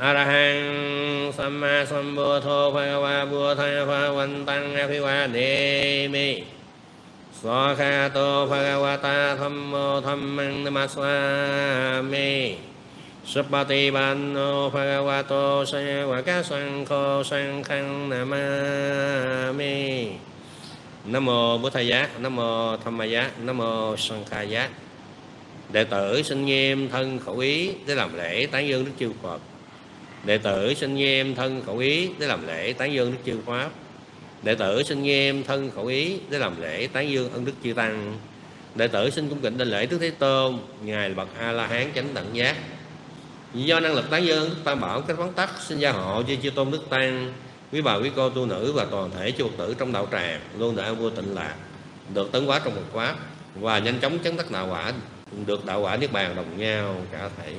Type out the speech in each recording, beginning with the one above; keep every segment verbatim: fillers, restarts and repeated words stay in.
Arahang Samma Sambuddho Bhagava Buddha Bhagavantang Abhivademi Swakhato Bhagavata Thammo Dhammang Namaswami Suppatipanno Bhagavato Sāvaka Saṅkho Saṅkhang Namami. Nam mô Bụt Thầy Giác, Nam mô Tham Ma Giác, Nam mô Sanh Khai Giác. Đệ tử xin nghiêm thân khẩu ý để làm lễ tán dương Đức Chư Phật. Đệ tử xin nghiêm thân khẩu ý để làm lễ tán dương Đức Chư Pháp. Đệ tử xin nghiêm thân khẩu ý để làm lễ tán dương ân Đức Chư Tăng. Đệ tử xin cung kính đảnh lễ Đức Thế Tôn, ngài là bậc A La Hán chánh đẳng giác. Do năng lực tán dương Đức Tam Bảo cách vắn tắt, xin gia hộ cho Chư Tôn Đức Tăng, quý bà quý cô tu nữ và toàn thể chư Phật tử trong đạo tràng luôn được an vui tịnh lạc, được tấn hóa trong một pháp và nhanh chóng chứng đắc đạo quả, được đạo quả niết bàn đồng nhau cả thảy.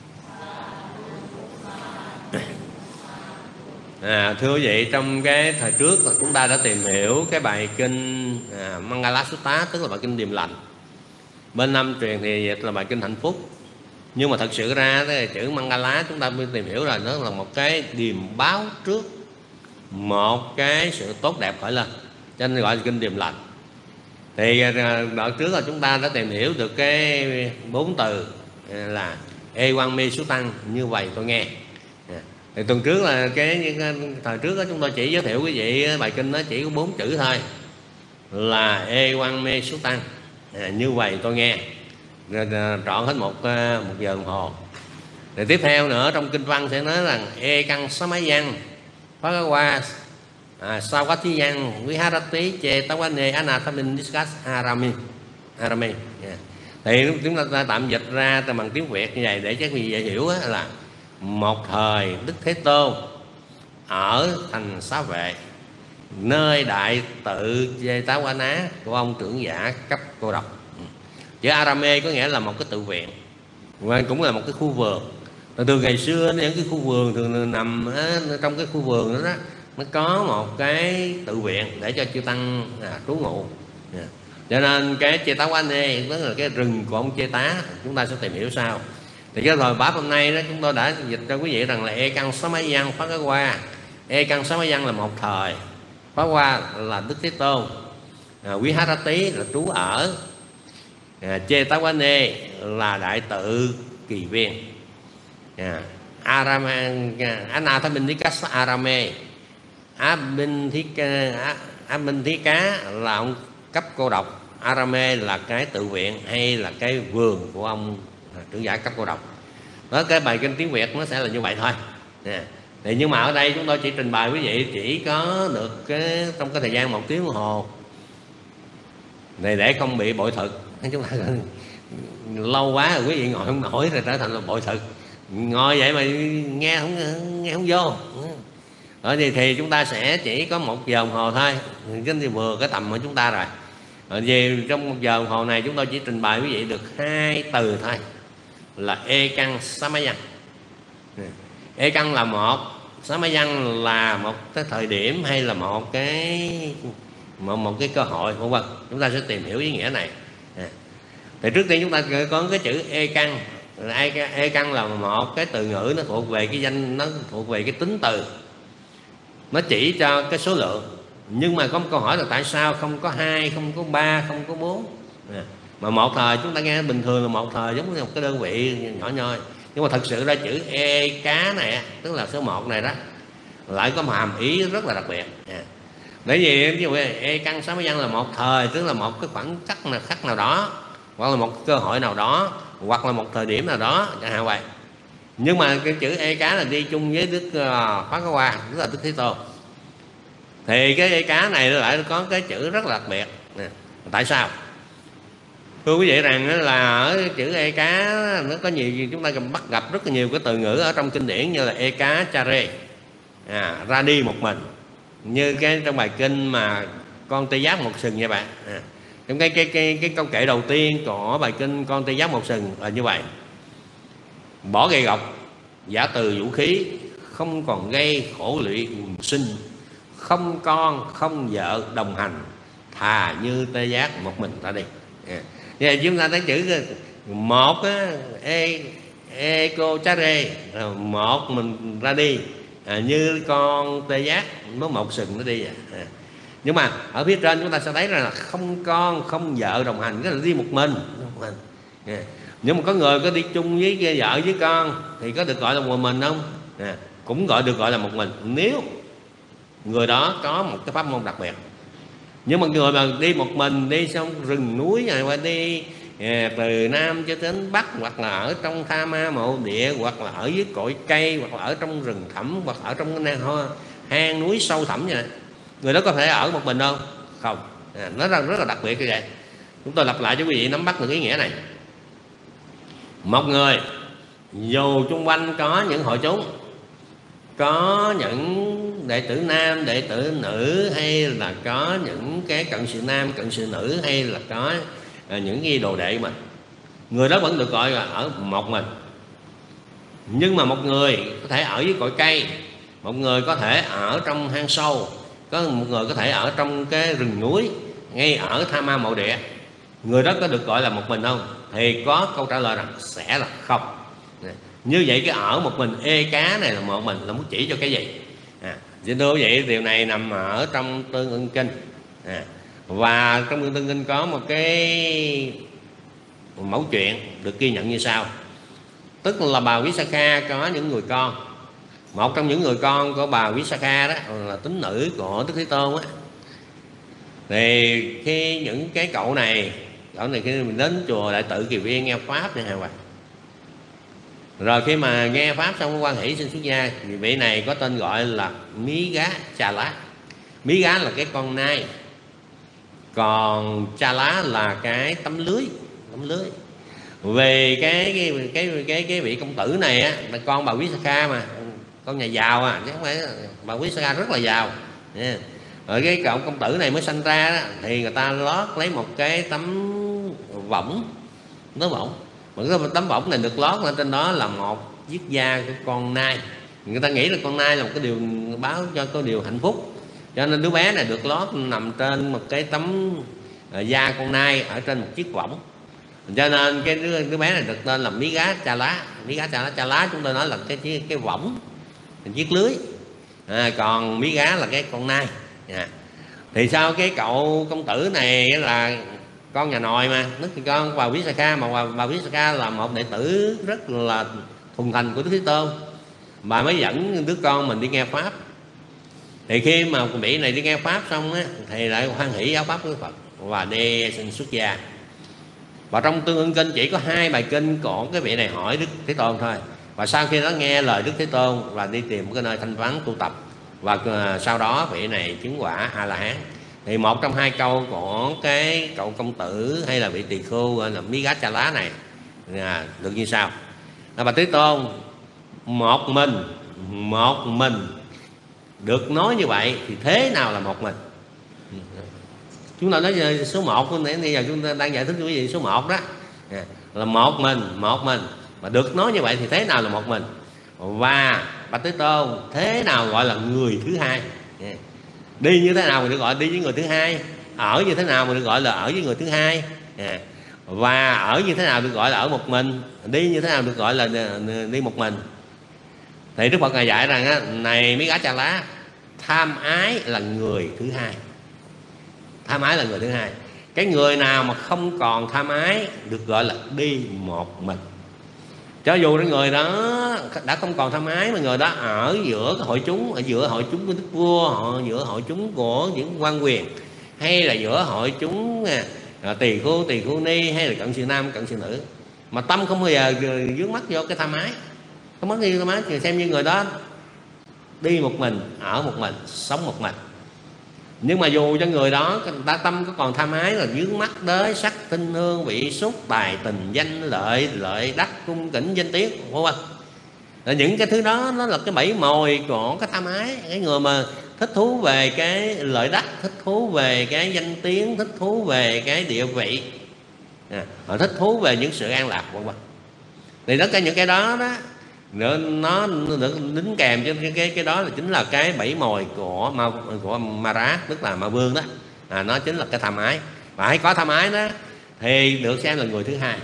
À, thưa quý vị, trong cái thời trước chúng ta đã tìm hiểu cái bài kinh à, Mangala Sutta, tức là bài kinh điềm lành. Bên Nam truyền thì là bài kinh hạnh phúc. Nhưng mà thật sự ra cái chữ Mangala chúng ta mới tìm hiểu là nó là một cái điềm báo trước một cái sự tốt đẹp khởi lên, cho nên gọi là kinh điềm lành. Thì đợt trước là chúng ta đã tìm hiểu được cái bốn từ là Ê Quang Mi Sú Tăng, như vậy tôi nghe. Thì tuần trước là cái thời trước đó chúng tôi chỉ giới thiệu quý vị bài kinh nó chỉ có bốn chữ thôi, là Ê Quang Mi Sú Tăng, à, như vậy tôi nghe. Rồi, trọn hết một một giờ đồng hồ. Rồi tiếp theo nữa trong kinh văn sẽ nói rằng E Căng Sá Máy Văn Phá Qua à, Sao Quá Thí Văn Viharati Chê Tá Quá Nê Anathamin Discuss Arami Arami yeah. Thì chúng ta tạm dịch ra bằng tiếng Việt như vậy để cho quý vị dễ hiểu á, là một thời Đức Thế Tôn ở thành Xá Vệ, nơi đại tự Chê Tá Quá Ná của ông trưởng giả cấp cô độc. Chữ Arame có nghĩa là một cái tự viện, và cũng là một cái khu vườn. Từ ngày xưa những cái khu vườn thường nằm trong cái khu vườn đó, đó nó có một cái tự viện để cho chư tăng à, trú ngụ. Yeah. Cho nên cái Chê Tá Quá Nê tức là cái rừng của ông Chê Tá, chúng ta sẽ tìm hiểu sau. Thì cái thời Pháp hôm nay đó chúng tôi đã dịch cho quý vị rằng là E Căng Sá Máy Văn Phá Cái Qua. E Căng Sá Máy Văn là một thời, Phá Qua là Đức Thế Tôn, à, Quý Hát Rá Tí là trú ở, à, Chê Tá Quá Nê là đại tự kỳ viên, à, Arame Anathamindikas Arame Abhinthika là ông cấp cô độc, Arame là cái tự viện hay là cái vườn của ông trưởng giả cấp cô độc. Đó, cái bài kinh tiếng Việt nó sẽ là như vậy thôi. À, thì nhưng mà ở đây chúng tôi chỉ trình bày quý vị chỉ có được cái trong cái thời gian một tiếng đồng hồ này để không bị bội thực. Chúng ta lâu quá rồi quý vị ngồi không nổi rồi trở thành là bội thực, ngồi vậy mà nghe không nghe không vô. Ở thì, thì chúng ta sẽ chỉ có một giờ đồng hồ thôi, cái thì vừa cái tầm của chúng ta rồi. Ở vì trong một giờ đồng hồ này chúng tôi chỉ trình bày quý vị được hai từ thôi, là E Căng Sá Máy Văn. E Căng là một, Sá Máy Văn là một cái thời điểm hay là một cái một, một cái cơ hội, vân vân. Chúng ta sẽ tìm hiểu ý nghĩa này. À. Thì trước tiên chúng ta có cái chữ E Căng. E Căng là một cái từ ngữ, nó thuộc về cái danh, nó thuộc về cái tính từ, nó chỉ cho cái số lượng. Nhưng mà có một câu hỏi là tại sao không có hai, không có ba, không có bốn, à, mà một thời chúng ta nghe bình thường là một thời giống như một cái đơn vị nhỏ nhoi. Nhưng mà thật sự ra chữ E cá này, tức là số một này đó, lại có một hàm ý rất là đặc biệt. À. Bởi vì ví dụ E Căng Sá Máy Văn là một thời, tức là một cái khoảng khắc nào khắc nào đó, hoặc là một cơ hội nào đó, hoặc là một thời điểm nào đó, chẳng hạn vậy. Nhưng mà cái chữ E cá là đi chung với Đức uh, Phá Cái Qua, tức là Đức Thế Tôn. Thì cái E cá này lại có cái chữ rất là đặc biệt. Nè, tại sao? Thưa quý vị rằng là ở chữ E cá nó có nhiều, chúng ta bắt gặp rất là nhiều cái từ ngữ ở trong kinh điển như là E cá Chare, à, ra đi một mình, như cái trong bài kinh mà Con Tê Giác Một Sừng nha bạn. À, trong cái cái cái cái câu kệ đầu tiên của bài kinh Con Tê Giác Một Sừng là như vậy: bỏ gậy gộc, giả từ vũ khí, không còn gây khổ lụy quần sinh, không con không vợ đồng hành, thà như Tê Giác một mình ta đi. Yeah. Vậy chúng ta thấy chữ một á, E ego chare, một mình ra đi, à, như con tê giác nó một sừng nó đi à. À. Nhưng mà ở phía trên chúng ta sẽ thấy là không con không vợ đồng hành, cái là đi một mình, một mình. À. Nhưng mà có người có đi chung với vợ với con thì có được gọi là một mình không? À. Cũng gọi được gọi là một mình nếu người đó có một cái pháp môn đặc biệt. Nhưng mà người mà đi một mình, đi xong rừng núi này, qua đi à, từ Nam cho đến Bắc, hoặc là ở trong Tha Ma Mộ Địa, hoặc là ở dưới cội cây, hoặc là ở trong rừng thẳm, hoặc ở trong cái hang núi sâu thẳm như này, người đó có thể ở một mình không? Không. À, nó rất, rất là đặc biệt như vậy. Chúng tôi lặp lại cho quý vị nắm bắt được ý nghĩa này. Một người dù xung quanh có những hội chúng, có những đệ tử nam, đệ tử nữ, hay là có những cái cận sự nam, cận sự nữ, hay là có những cái đồ đệ mình, người đó vẫn được gọi là ở một mình. Nhưng mà một người có thể ở dưới cội cây, một người có thể ở trong hang sâu, có một người có thể ở trong cái rừng núi, ngay ở Tha Ma Mộ Địa, người đó có được gọi là một mình không? Thì có câu trả lời rằng sẽ là không. Như vậy cái ở một mình ê cá này là một mình là muốn chỉ cho cái gì? À, thưa quý vị, điều này nằm ở trong Tương Ưng Kinh. À, và trong Tương Ưng Kinh có một cái mẫu chuyện được ghi nhận như sau. Tức là bà Visakha có những người con. Một trong những người con của bà Visakha đó là tín nữ của Đức Thế Tôn á. Thì khi những cái cậu này cậu này khi mình đến chùa Đại Tự Kỳ Viên nghe pháp này hả bà, rồi khi mà nghe pháp xong quan hỷ xin xuất gia, thì vị này có tên gọi là Mí Gá Cha Lá. Mí Gá là cái con nai, còn Cha Lá là cái tấm lưới, tấm lưới. Về cái cái cái cái cái vị công tử này á, là con bà Visakha mà, con nhà giàu à, chứ không phải bà Visakha rất là giàu. Yeah. Rồi cái cậu công tử này mới sanh ra đó, thì người ta lót lấy một cái tấm võng, tấm võng, mà cái tấm võng này được lót lên trên đó là một chiếc da của con nai. Người ta nghĩ là con nai là một cái điều báo cho có điều hạnh phúc, cho nên đứa bé này được lót nằm trên một cái tấm da con nai ở trên một chiếc võng. Cho nên cái đứa, đứa bé này được tên là Mí Gá Cha Lá. Mí Gá Cha Lá, Cha Lá chúng tôi nói là cái cái, cái võng, chiếc lưới, à, còn Mí Gá là cái con nai. À. Thì sao cái cậu công tử này là con nhà nòi mà, tức là con bà Visakha, mà bà, bà Visakha là một đệ tử rất là thuần thành của Đức Thế Tôn, bà mới dẫn đứa con mình đi nghe pháp. Thì khi mà vị này đi nghe pháp xong á, thì lại hoan hỷ giáo pháp của Phật và đi xin xuất gia. Và trong Tương Ưng Kinh chỉ có hai bài kinh của cái vị này hỏi Đức Thế Tôn thôi. Và sau khi đó nghe lời Đức Thế Tôn và đi tìm một cái nơi thanh vắng tu tập, và sau đó vị này chứng quả A La Hán. Thì một trong hai câu của cái cậu công tử hay là vị tỳ khưu gọi là Mí Gá Cha Lá này à, được như sau: là bà Thế Tôn một mình, một mình được nói như vậy thì thế nào là một mình? Chúng ta nói số một, bây giờ chúng ta đang giải thích với quý vị số một đó, à, là một mình, một mình mà được nói như vậy thì thế nào là một mình? Và Bạch Thế Tôn, thế nào gọi là người thứ hai? Yeah. Đi như thế nào mà được gọi đi với người thứ hai? Ở như thế nào mà được gọi là ở với người thứ hai? Yeah. Và ở như thế nào được gọi là ở một mình? Đi như thế nào được gọi là đi một mình? Thì Đức Phật Ngài dạy rằng á, này Mí Gá Cha Lá, tham ái là người thứ hai. Tham ái là người thứ hai. Cái người nào mà không còn tham ái được gọi là đi một mình. Cho dù cái người đó đã không còn tham ái, mà người đó ở giữa cái hội chúng, ở giữa hội chúng của đức vua, họ giữa hội chúng của những quan quyền, hay là giữa hội chúng à, tỳ khưu, tỳ khưu ni, hay là cận sự nam, cận sự nữ, mà tâm không bao giờ vướng mắc vô cái tham ái, không mất đi tham ái, thì xem như người đó đi một mình, ở một mình, sống một mình. Nhưng mà dù cho người đó ta tâm có còn tham ái là vướng mắc tới sắc tinh hương vị xúc tài tình danh lợi lợi đắc cung kính danh tiếng, vân vân, là những cái thứ đó nó là cái bẫy mồi của cái tham ái. Cái người mà thích thú về cái lợi đắc, thích thú về cái danh tiếng, thích thú về cái địa vị, à, họ thích thú về những sự an lạc, vân vân, thì tất cả những cái đó đó nó nó được đính kèm cho cái cái cái đó là chính là cái bẫy mồi của ma của Mara, tức là ma vương đó, à, nó chính là cái tham ái. Và hãy có tham ái đó thì được xem là người thứ hai.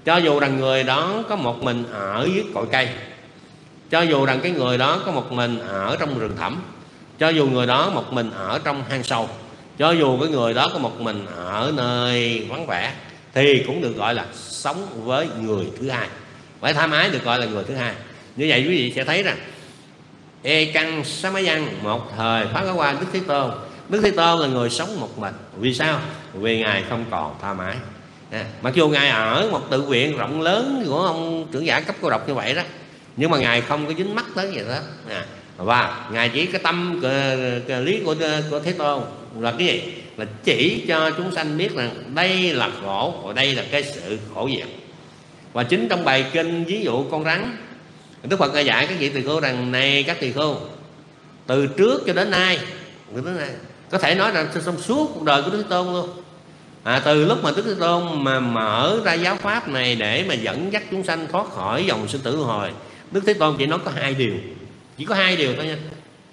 cho dù rằng người đó có một mình ở dưới cội cây, cho dù rằng cái người đó có một mình ở trong rừng thẳm, cho dù người đó một mình ở trong hang sâu, cho dù cái người đó có một mình ở nơi vắng vẻ, thì cũng được gọi là sống với người thứ hai. Vậy tham ái được gọi là người thứ hai. Như vậy quý vị sẽ thấy rằng Ê Căng Sa Ma Văn một thời Pháp Hóa Qua Đức Thế Tôn. Đức Thế Tôn là người sống một mình. Vì sao? Vì Ngài không còn tham ái. À, mặc dù Ngài ở một tự viện rộng lớn của ông trưởng giả cấp cô độc như vậy đó, nhưng mà Ngài không có dính mắc tới gì đó. À, và Ngài chỉ cái tâm cái, cái lý của, của Thế Tôn là cái gì? Là chỉ cho chúng sanh biết rằng đây là khổ, và đây là cái sự khổ diệt. Và chính trong bài kinh ví dụ con rắn, Đức Phật đã dạy các vị tỳ khưu rằng này các tỳ khưu, từ trước cho đến nay, đến nay có thể nói rằng trong suốt cuộc đời của Đức Thế Tôn luôn, à, từ lúc mà Đức Thế Tôn mà mở ra giáo pháp này để mà dẫn dắt chúng sanh thoát khỏi dòng sinh tử luân hồi, Đức Thế Tôn chỉ nói có hai điều, chỉ có hai điều thôi nha.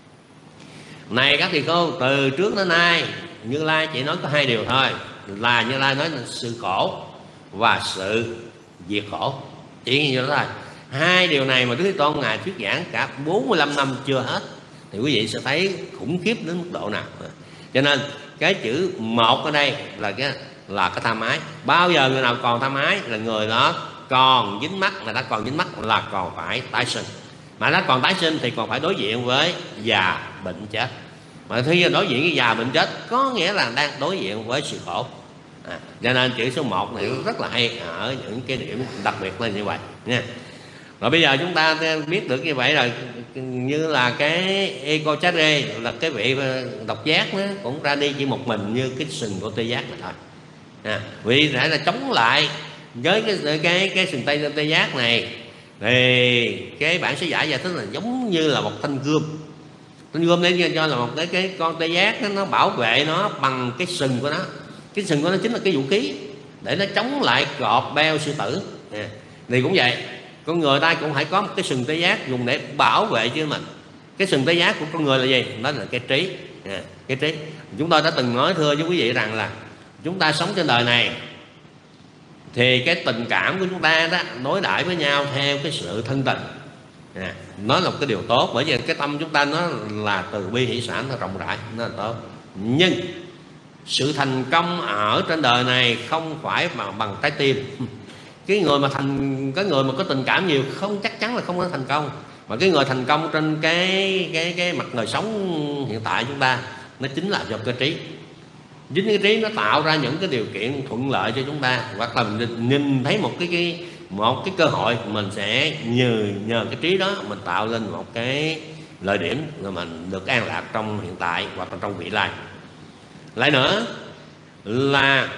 Này các tỳ khưu, từ trước đến nay Như Lai chỉ nói có hai điều thôi, là Như Lai nói là sự khổ và sự diệt khổ, chỉ như đó thôi. Hai điều này mà Đức Thế Tôn Ngài thuyết giảng cả bốn mươi lăm năm chưa hết, thì quý vị sẽ thấy khủng khiếp đến mức độ nào. Cho nên cái chữ một ở đây là cái là cái tham ái. Bao giờ người nào còn tham ái là người đó còn dính mắc, mà đã còn dính mắc là còn phải tái sinh. Mà đã còn tái sinh thì còn phải đối diện với già bệnh chết. Mà khi đối diện với già bệnh chết có nghĩa là đang đối diện với sự khổ. À, cho nên chữ số một này rất là hay ở những cái điểm đặc biệt là như vậy nha. Rồi bây giờ chúng ta biết được như vậy rồi, như là cái Ecocharre là cái vị độc giác đó, cũng ra đi chỉ một mình như cái sừng của tê giác mà thôi. À, vì phải là chống lại với cái cái cái sừng tê tê giác này, thì cái bản sứ giả giải thích là giống như là một thanh gươm. Thanh gươm đấy cho là một cái cái con tê giác đó, nó bảo vệ nó bằng cái sừng của nó. Cái sừng của nó chính là cái vũ khí để nó chống lại cọp beo sư tử. À, thì cũng vậy, con người ta cũng phải có một cái sừng tê giác dùng để bảo vệ chứ mình. Cái sừng tê giác của con người là gì? Đó là cái trí. À, cái trí. Chúng tôi đã từng nói thưa với quý vị rằng là chúng ta sống trên đời này thì cái tình cảm của chúng ta đó đối đãi với nhau theo cái sự thân tình. À, nó là một cái điều tốt, bởi vì cái tâm chúng ta nó là từ bi hỷ xả, nó rộng rãi, nó là tốt. Nhưng sự thành công ở trên đời này không phải mà bằng trái tim. Cái người mà thành cái người mà có tình cảm nhiều không chắc chắn là không có thành công. Mà cái người thành công trên cái cái cái mặt đời sống hiện tại chúng ta, nó chính là do cái trí. Chính cái trí nó tạo ra những cái điều kiện thuận lợi cho chúng ta, hoặc là mình nhìn thấy một cái cái một cái cơ hội, mình sẽ nhờ nhờ cái trí đó mình tạo lên một cái lợi điểm rồi mình được an lạc trong hiện tại hoặc là trong vị lai. Lại nữa là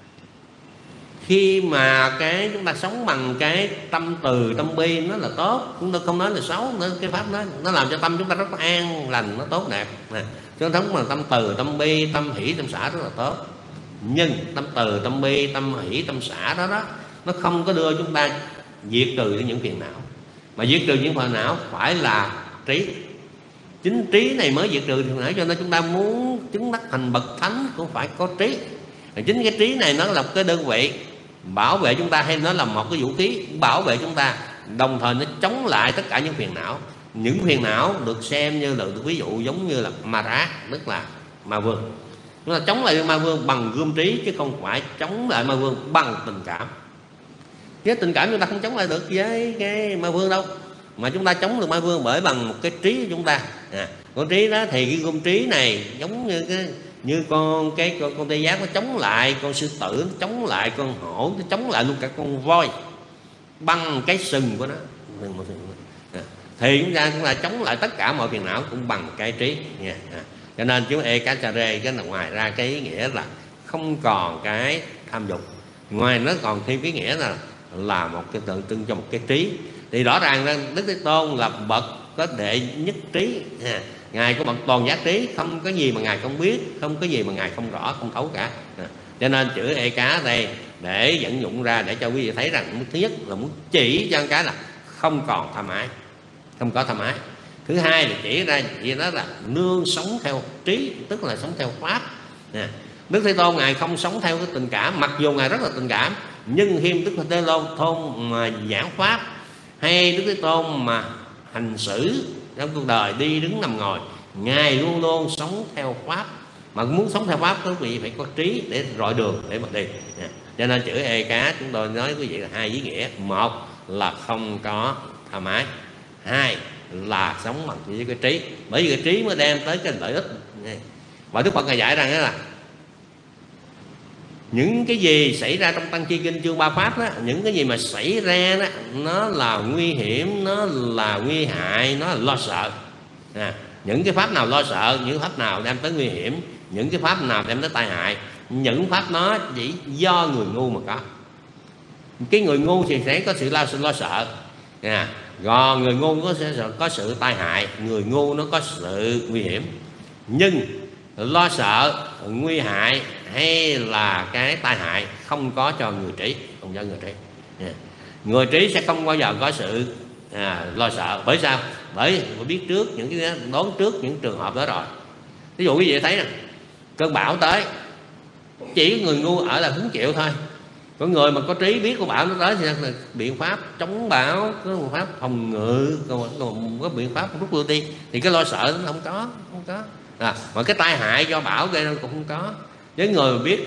khi mà cái chúng ta sống bằng cái tâm từ tâm bi nó là tốt, chúng ta không nói là xấu nữa. Cái pháp đó nó làm cho tâm chúng ta rất là an lành, nó tốt đẹp. Chúng ta sống bằng tâm từ tâm bi, tâm hỷ tâm xả rất là tốt. Nhưng tâm từ tâm bi, tâm hỷ tâm xả đó đó nó không có đưa chúng ta diệt trừ những phiền não. Mà diệt trừ những phiền não phải là trí. Chính trí này mới diệt trừ phiền não, cho nên chúng ta muốn chứng đắc thành bậc thánh cũng phải có trí. Chính cái trí này nó là một cái đơn vị bảo vệ chúng ta, hay nó là một cái vũ khí bảo vệ chúng ta, đồng thời nó chống lại tất cả những phiền não. Những phiền não được xem như là được ví dụ giống như là ma rá, tức là ma vương. Chúng ta chống lại ma vương bằng gươm trí, chứ không phải chống lại ma vương bằng tình cảm. Với tình cảm chúng ta không chống lại được với cái ma vương đâu, mà chúng ta chống được ma vương bởi bằng một cái trí của chúng ta. À, con trí đó thì cái gươm trí này giống như cái như con cái con, con tê giác nó chống lại con sư tử, nó chống lại con hổ, nó chống lại luôn cả con voi bằng cái sừng của nó. À, thì chúng ta chúng ta chống lại tất cả mọi phiền não cũng bằng cái trí nha. À, cho nên chúng Ecocharre cái là ngoài ra cái ý nghĩa là không còn cái tham dục, ngoài nó còn thêm cái nghĩa là là một cái tượng trưng cho một cái trí. Thì rõ ràng là Đức Thế Tôn là bậc có đệ nhất trí. À, Ngài có bậc toàn giác trí, không có gì mà Ngài không biết, không có gì mà Ngài không rõ, không thấu cả. À, cho nên chữ e cá đây để dẫn dụng ra để cho quý vị thấy rằng thứ nhất là muốn chỉ cho cái là không còn tham ái, không có tham ái. Thứ hai là chỉ ra gì đó là nương sống theo trí, tức là sống theo pháp. À, Đức Thế Tôn Ngài không sống theo cái tình cảm, mặc dù Ngài rất là tình cảm, Nhưng khi Đức Thế Tôn mà giảng pháp, hay Đức Thế Tôn mà hành xử trong cuộc đời đi đứng nằm ngồi, Ngài luôn luôn sống theo pháp. Mà muốn sống theo pháp quý vị phải có trí để rọi đường để mà đi. Cho nên chữ e cá chúng tôi nói quý vị là hai ý nghĩa. Một là không có tha mái, hai là sống bằng với cái trí. Bởi vì cái trí mới đem tới cái lợi ích. Và Đức Phật Ngài dạy rằng là những cái gì xảy ra trong Tăng Chi Kinh chương ba pháp đó, những cái gì mà xảy ra đó, nó là nguy hiểm, nó là nguy hại, nó là lo sợ. À, những cái pháp nào lo sợ, những pháp nào đem tới nguy hiểm, những cái pháp nào đem tới tai hại, những pháp nó chỉ do người ngu mà có. Cái người ngu thì sẽ có sự lo, lo sợ. À, còn người ngu có, có sự tai hại, người ngu nó có sự nguy hiểm. Nhưng lo sợ, nguy hại hay là cái tai hại không có cho người trí, không cho người trí. Yeah. Người trí sẽ không bao giờ có sự à, lo sợ. Bởi sao? Bởi biết trước những cái đón trước những trường hợp đó rồi. Ví dụ quý vị thấy nè, cơn bão tới, chỉ người ngu ở là hứng chịu thôi. Có người mà có trí biết con bão nó tới thì là biện pháp chống bão, có một pháp phòng ngự, còn có biện pháp rút lui đi, thì cái lo sợ nó không có, không có. À, mà cái tai hại do bão gây ra cũng không có. Với người biết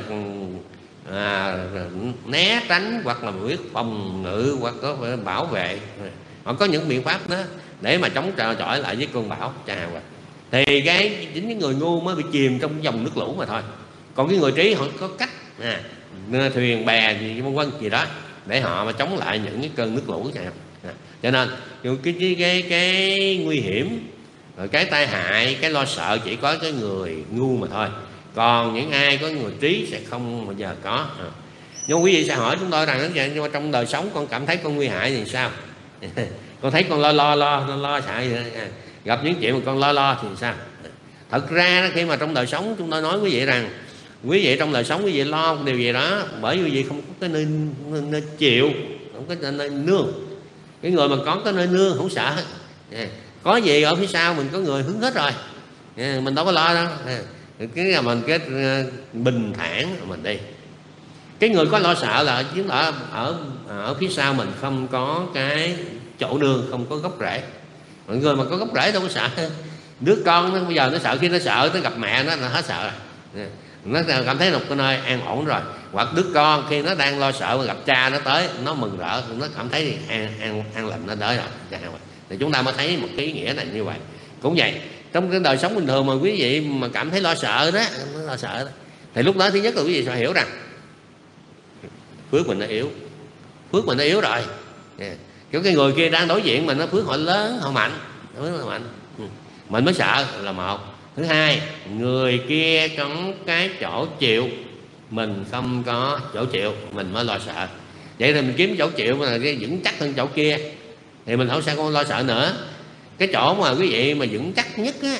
à, né tránh hoặc là biết phòng ngự hoặc có bảo vệ, họ có những biện pháp đó để mà chống chọi lại với cơn bão chẳng hạn. Thì cái chính cái người ngu mới bị chìm trong dòng nước lũ mà thôi. Còn cái người trí họ có cách à, thuyền bè gì vân vân gì đó để họ mà chống lại những cái cơn nước lũ chẳng hạn. À, cho nên cái cái cái, cái nguy hiểm, rồi cái tai hại, cái lo sợ chỉ có cái người ngu mà thôi. Còn những ai có người trí sẽ không bao giờ có. À. Nhưng quý vị sẽ hỏi chúng tôi rằng nhưng mà trong đời sống con cảm thấy con nguy hại thì sao? Con thấy con lo lo lo lo, lo sợ à. Gặp những chuyện mà con lo lo thì sao? Thật ra khi mà trong đời sống chúng tôi nói quý vị rằng quý vị trong đời sống quý vị lo điều gì đó, bởi vì quý vị không có cái nơi, nơi, nơi chịu, không có nơi nương. Cái người mà có cái nơi nương không sợ. À. Có gì ở phía sau mình có người hứng hết rồi, à, mình đâu có lo đâu. À. Cái là mình cái uh, bình thản mình đi. Cái người có lo sợ là chứng tỏ ở ở phía sau mình không có cái chỗ nương, không có gốc rễ. Mọi người mà có gốc rễ đâu có sợ. Đứa con nó bây giờ nó sợ, khi nó sợ nó gặp mẹ nó là hết sợ rồi. Nó cảm thấy một cái nơi an ổn rồi. Hoặc đứa con khi nó đang lo sợ mà gặp cha nó tới, nó mừng rỡ, nó cảm thấy an an an lành nó tới rồi. Thì chúng ta mới thấy một cái ý nghĩa này như vậy. Cũng vậy, trong cái đời sống bình thường mà quý vị mà cảm thấy lo sợ đó, nó lo sợ đó, thì lúc đó thứ nhất là quý vị phải hiểu rằng phước mình nó yếu, phước mình nó yếu rồi. Yeah. Kiểu cái người kia đang đối diện mình, nó phước họ lớn, họ mạnh, phước họ mạnh, mình mới sợ là một. Thứ hai, người kia có cái chỗ chịu, mình không có chỗ chịu, mình mới lo sợ. Vậy thì mình kiếm chỗ chịu mà cái vững chắc hơn chỗ kia thì mình không sẽ không lo sợ nữa. Cái chỗ mà quý vị mà vững chắc nhất á,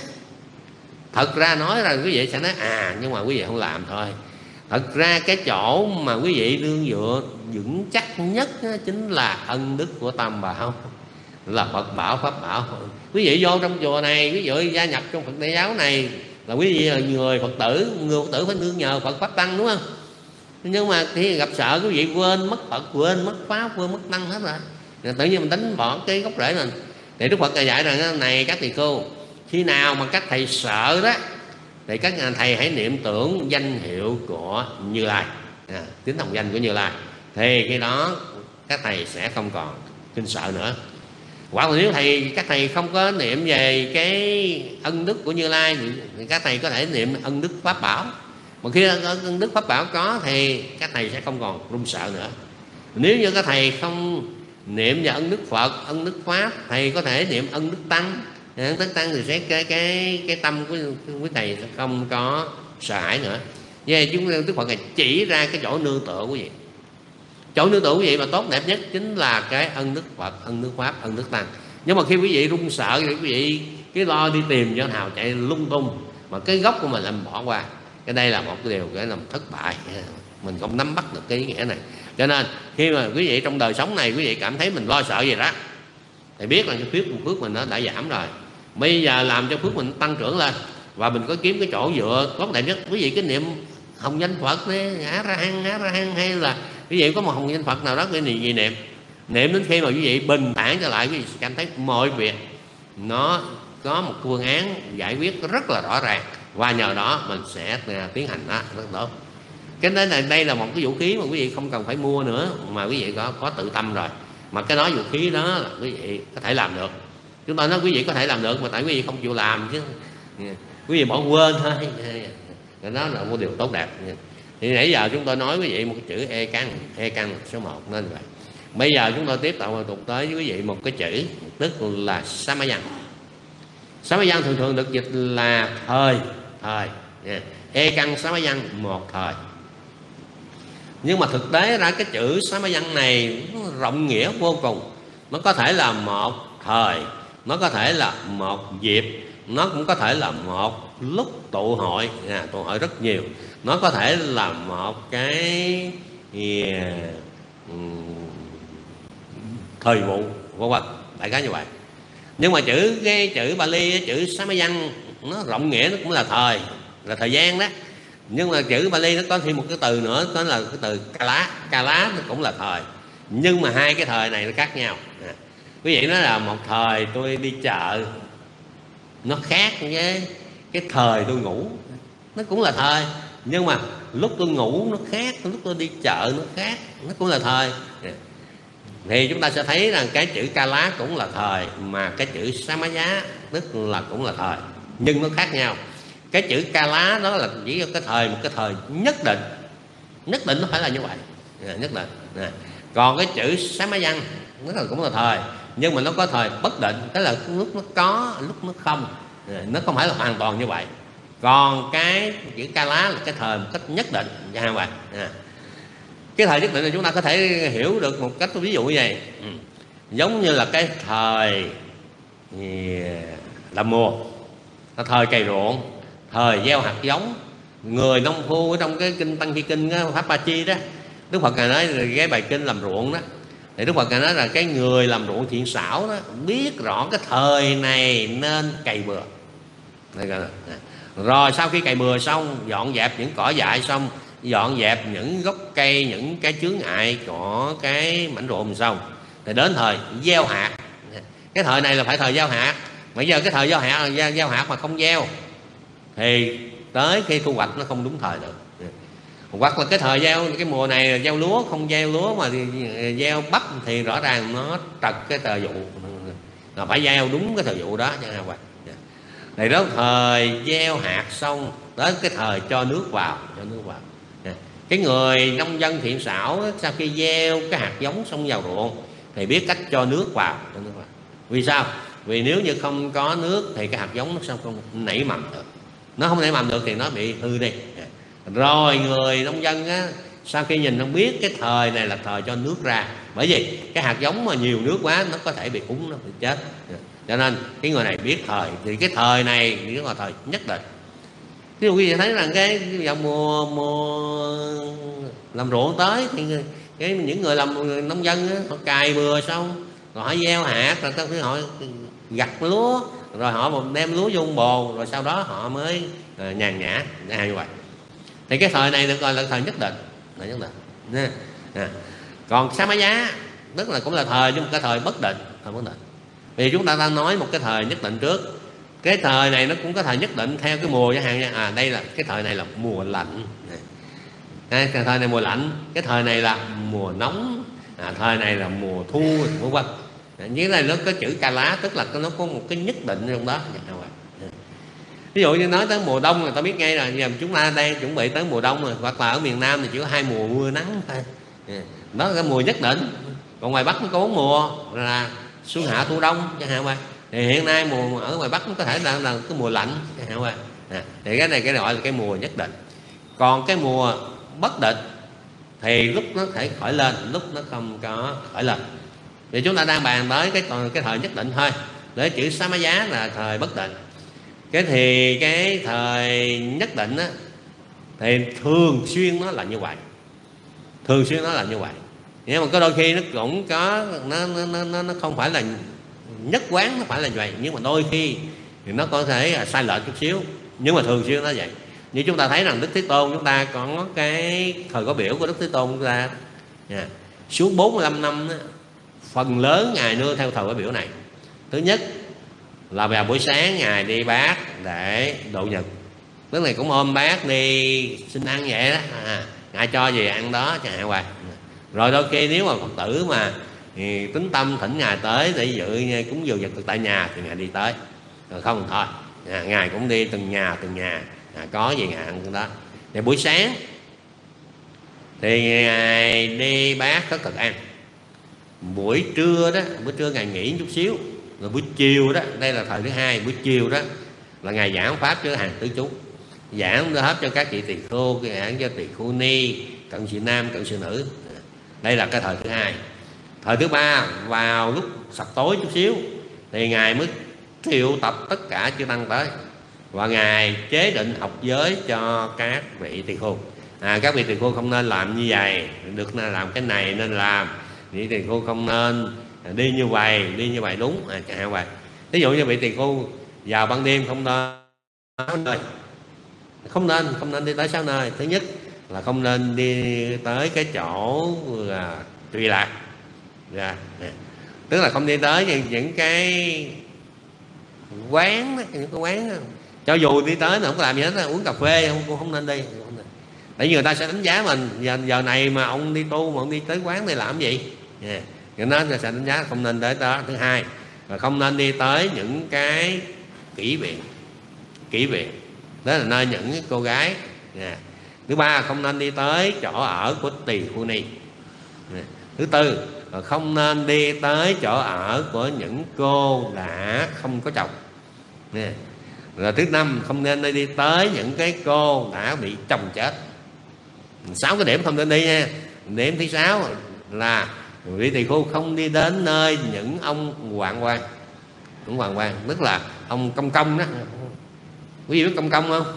thật ra nói là quý vị sẽ nói à nhưng mà quý vị không làm thôi. Thật ra cái chỗ mà quý vị đương dựa vững chắc nhất á, chính là ân đức của Tam Bảo, là Phật bảo, Pháp bảo. Quý vị vô trong chùa này, quý vị gia nhập trong Phật Đại giáo này là quý vị là người Phật tử, người Phật tử phải nương nhờ Phật Pháp Tăng, đúng không? Nhưng mà khi gặp sợ quý vị quên mất Phật, quên mất Pháp, quên mất Tăng hết rồi. Tự nhiên mình đánh bỏ cái gốc rễ mình. Thì Đức Phật dạy rằng này các thầy cô, khi nào mà các thầy sợ đó thì các thầy hãy niệm tưởng danh hiệu của Như Lai, à, tín thông danh của Như Lai, thì khi đó các thầy sẽ không còn kinh sợ nữa. Hoặc là nếu thầy các thầy không có niệm về cái ân đức của Như Lai thì các thầy có thể niệm ân đức Pháp bảo. Mà khi ân đức Pháp bảo có thì các thầy sẽ không còn run sợ nữa. Nếu như các thầy không niệm về ân đức Phật, ân đức Pháp, thầy có thể niệm ân đức Tăng. Ân đức Tăng thì sẽ cái cái cái tâm của quý thầy sẽ không có sợ hãi nữa. Vậy chúng Đức Phật này chỉ ra cái chỗ nương tựa quý vị. Chỗ nương tựa quý vị mà tốt đẹp nhất chính là cái ân đức Phật, ân đức Pháp, ân đức Tăng. Nhưng mà khi quý vị run sợ thì quý vị cái lo đi tìm cho nào chạy lung tung, mà cái gốc của mình làm bỏ qua. Cái đây là một cái điều cái làm thất bại, mình không nắm bắt được cái ý nghĩa này. Cho nên khi mà quý vị trong đời sống này quý vị cảm thấy mình lo sợ gì đó thì biết là cái phước phước mình nó đã giảm rồi. Bây giờ làm cho phước mình tăng trưởng lên và mình có kiếm cái chỗ dựa tốt đẹp nhất. Quý vị cái niệm hồng danh Phật đấy, ngã ra hăng ngã ra hăng, hay là Quý vị có một hồng danh Phật nào đó quý vị niệm, niệm đến khi mà quý vị bình thản trở lại, quý vị cảm thấy mọi việc nó có một phương án giải quyết rất là rõ ràng, và nhờ đó mình sẽ tiến hành đó rất tốt. Cái đấy là đây là một cái vũ khí mà quý vị không cần phải mua nữa, mà quý vị có có tự tâm rồi, mà cái đó vũ khí đó là quý vị có thể làm được. Chúng ta nói quý vị có thể làm được mà tại quý vị không chịu làm chứ, quý vị bỏ quên thôi. Cái đó là một điều tốt đẹp. Thì nãy giờ chúng tôi nói quý vị một cái chữ e căn, e căn số một nên vậy. Bây giờ chúng tôi tiếp tục tục tới với quý vị một cái chữ, tức là Samayan. Samayan thường thường được dịch là thời, thời. E căn Samayan một thời. Nhưng mà thực tế ra cái chữ Samayan này nó rộng nghĩa vô cùng. Nó có thể là một thời, nó có thể là một dịp, nó cũng có thể là một lúc tụ hội, à, tụ hội rất nhiều. Nó có thể là một cái yeah, thời vụ, vân vân, đại khái như vậy. Nhưng mà chữ cái chữ Bali, chữ Samayan nó rộng nghĩa, nó cũng là thời, là thời gian đó. Nhưng mà chữ Bali nó có thêm một cái từ nữa, đó là cái từ Kala. Kala nó cũng là thời. Nhưng mà hai cái thời này nó khác nhau. À, quý vị nói là một thời tôi đi chợ, nó khác với cái thời tôi ngủ. Nó cũng là thời, nhưng mà lúc tôi ngủ nó khác, lúc tôi đi chợ nó khác, nó cũng là thời. Thì chúng ta sẽ thấy rằng cái chữ Kala cũng là thời, mà cái chữ Samaya tức là cũng là thời, nhưng nó khác nhau. Cái chữ Kala đó là chỉ có cái thời, một cái thời nhất định, nhất định nó phải là như vậy, à, nhất định. À. Còn cái chữ Samayan nó là cũng là thời, nhưng mà nó có thời bất định, tức là lúc nó có, lúc nó không, à, nó không phải là hoàn toàn như vậy. Còn cái chữ Kala là cái thời một cách nhất định, nha các bạn. À. Cái thời nhất định là chúng ta có thể hiểu được một cách ví dụ như vậy, ừ. Giống như là cái thời là mùa, là thời cày ruộng, thời gieo hạt giống. Người nông phu ở trong cái kinh Tăng Chi Kinh đó, Pháp Ba Chi đó, Đức Phật Ngài nói cái bài kinh làm ruộng đó, thì Đức Phật Ngài nói là cái người làm ruộng thiện xảo đó biết rõ cái thời này nên cày bừa. Rồi sau khi cày bừa xong, dọn dẹp những cỏ dại xong, dọn dẹp những gốc cây, những cái chướng ngại của cái mảnh ruộng xong, thì đến thời gieo hạt. Cái thời này là phải thời gieo hạt. Bây giờ cái thời gieo hạt là gieo hạt mà không gieo thì tới khi thu hoạch nó không đúng thời được. Hoặc là cái thời gieo, cái mùa này là gieo lúa, không gieo lúa mà gieo bắp thì rõ ràng nó trật cái thời vụ, là phải gieo đúng cái thời vụ đó nha các bạn. Thì đó thời gieo hạt xong tới cái thời cho nước vào, cho nước vào. Cái người nông dân thiện xảo sau khi gieo cái hạt giống xong vào ruộng thì biết cách cho nước vào, cho nước vào. Vì sao? Vì nếu như không có nước thì cái hạt giống nó sao không nảy mầm được, nó không nảy mầm được thì nó bị hư đi. Rồi người nông dân á, sau khi nhìn không biết cái thời này là thời cho nước ra, bởi vì cái hạt giống mà nhiều nước quá nó có thể bị úng, nó bị chết. Cho nên cái người này biết thời, thì cái thời này nó là thời nhất định. Ví dụ quý vị thấy rằng cái vào mùa mùa làm ruộng tới thì cái những người làm nông dân á, họ cày bừa xong rồi họ gieo hạt, rồi tới khi họ gặt lúa, rồi họ đem lúa vô bồ, rồi sau đó họ mới uh, nhàn nhã như vậy. Thì cái thời này được gọi là thời nhất định, là nhất định. Nè. Nè. Còn Samaya tức là cũng là thời, nhưng cái thời bất định, thời bất định. Vì chúng ta đang nói một cái thời nhất định trước. Cái thời này nó cũng có thời nhất định theo cái mùa chẳng hạn nha. À đây là cái thời này là mùa lạnh. Cái thời này mùa lạnh, cái thời này là mùa nóng, à, thời này là mùa thu, vân vân. Như này nó có chữ Kala, tức là nó có một cái nhất định trong đó. Ví dụ như nói tới mùa đông người ta biết ngay là giờ chúng ta đây chuẩn bị tới mùa đông rồi, hoặc là ở miền Nam thì chỉ có hai mùa mưa nắng thôi. Đó là cái mùa nhất định. Còn ngoài Bắc nó có bốn mùa là xuân hạ thu đông chẳng hạn vậy. Thì hiện nay mùa ở ngoài Bắc nó có thể là, là cái mùa lạnh chẳng hạn vậy. À, thì cái này cái gọi là cái mùa nhất định. Còn cái mùa bất định thì lúc nó thể khởi lên, lúc nó không có khởi lên. Thì chúng ta đang bàn tới cái còn cái thời nhất định thôi. Để chữ Samaya là thời bất định. Cái thì cái thời nhất định á, thì thường xuyên nó là như vậy, thường xuyên nó là như vậy. Nhưng mà có đôi khi nó cũng có nó nó nó, nó không phải là nhất quán, nó phải là như vậy, nhưng mà đôi khi thì nó có thể sai lệch chút xíu, nhưng mà thường xuyên nó vậy. Như chúng ta thấy rằng Đức Thế Tôn chúng ta có cái thời khóa biểu của Đức Thế Tôn chúng ta nha. Suốt bốn mươi lăm năm đó, phần lớn Ngài nương theo thờ cái biểu này. Thứ nhất là vào buổi sáng Ngài đi bát để độ nhật, tức là cũng ôm bát đi xin ăn vậy đó, à, Ngài cho gì ăn đó cho Ngài hoài. Rồi đôi khi nếu mà Phật tử mà thì tính tâm thỉnh Ngài tới để dự cúng dường vật thực tại nhà thì Ngài đi tới, rồi không thôi à, Ngài cũng đi từng nhà từng nhà, à, có gì Ngài ăn đó. Thì buổi sáng thì Ngài đi bát khất thực ăn, buổi trưa đó, buổi trưa Ngài nghỉ chút xíu, rồi buổi chiều đó, đây là thời thứ hai, buổi chiều đó là Ngài giảng pháp cho hàng tứ chúng, giảng hết cho các vị tỳ khưu, giảng cho tỳ khưu ni, cận sự nam, cận sự nữ. Đây là cái thời thứ hai. Thời thứ ba vào lúc sập tối chút xíu thì Ngài mới triệu tập tất cả chư tăng tới, và Ngài chế định học giới cho các vị tỳ khưu. À, các vị tỳ khưu không nên làm như vậy, được làm cái này nên làm, vị tỳ khưu không nên đi như vậy, đi như vậy đúng, à, chẳng hạn vậy. Ví dụ như vị tỳ khưu vào ban đêm không nên sáu nơi, không nên không nên đi tới sáu nơi. Thứ nhất là không nên đi tới cái chỗ là tùy lạc, dạ. Tức là không đi tới những, những cái quán, những cái quán đó. Cho dù đi tới mà không có làm gì hết, uống cà phê không cũng không nên đi. Tại vì người ta sẽ đánh giá mình, giờ, giờ này mà ông đi tu mà ông đi tới quán này làm gì, yeah. Người ta sẽ đánh giá không nên tới đó. Thứ hai là không nên đi tới những cái kỹ viện, kỹ viện đó là nơi những cô gái, yeah. Thứ ba không nên đi tới chỗ ở của tỳ khưu ni, yeah. Thứ tư là không nên đi tới chỗ ở của những cô đã không có chồng, yeah. Rồi thứ năm không nên đi tới những cái cô đã bị chồng chết. Sáu cái điểm không nên đi nha. Điểm thứ sáu là vị tỳ khưu không đi đến nơi những ông hoàng quan, cũng hoàng quan tức là ông công công đó. Quý vị biết công công không?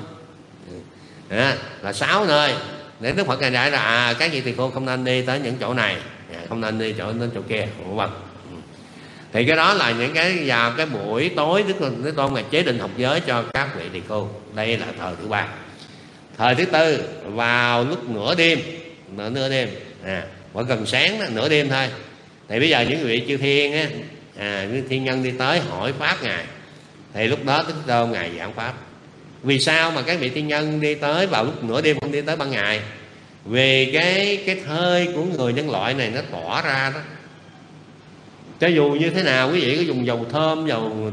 À, là sáu nơi để Đức Phật Ngài dạy là à, các vị tỳ khưu không nên đi tới những chỗ này, không nên đi chỗ đến chỗ kia, vâng. Thì cái đó là những cái vào cái buổi tối Đức Thế Tôn Ngài chế định học giới cho các vị tỳ khưu. Đây là thời thứ ba. Thời thứ tư vào lúc nửa đêm, nửa, nửa đêm à, hoặc gần sáng đó, nửa đêm thôi. Thì bây giờ những vị chư thiên á, à, thiên nhân đi tới hỏi pháp Ngài, thì lúc đó Đức Thế Tôn Ngài giảng pháp. Vì sao mà các vị thiên nhân đi tới vào lúc nửa đêm không đi tới ban ngày? Vì cái cái hơi của người nhân loại này nó tỏa ra đó. Cho dù như thế nào quý vị có dùng dầu thơm, dầu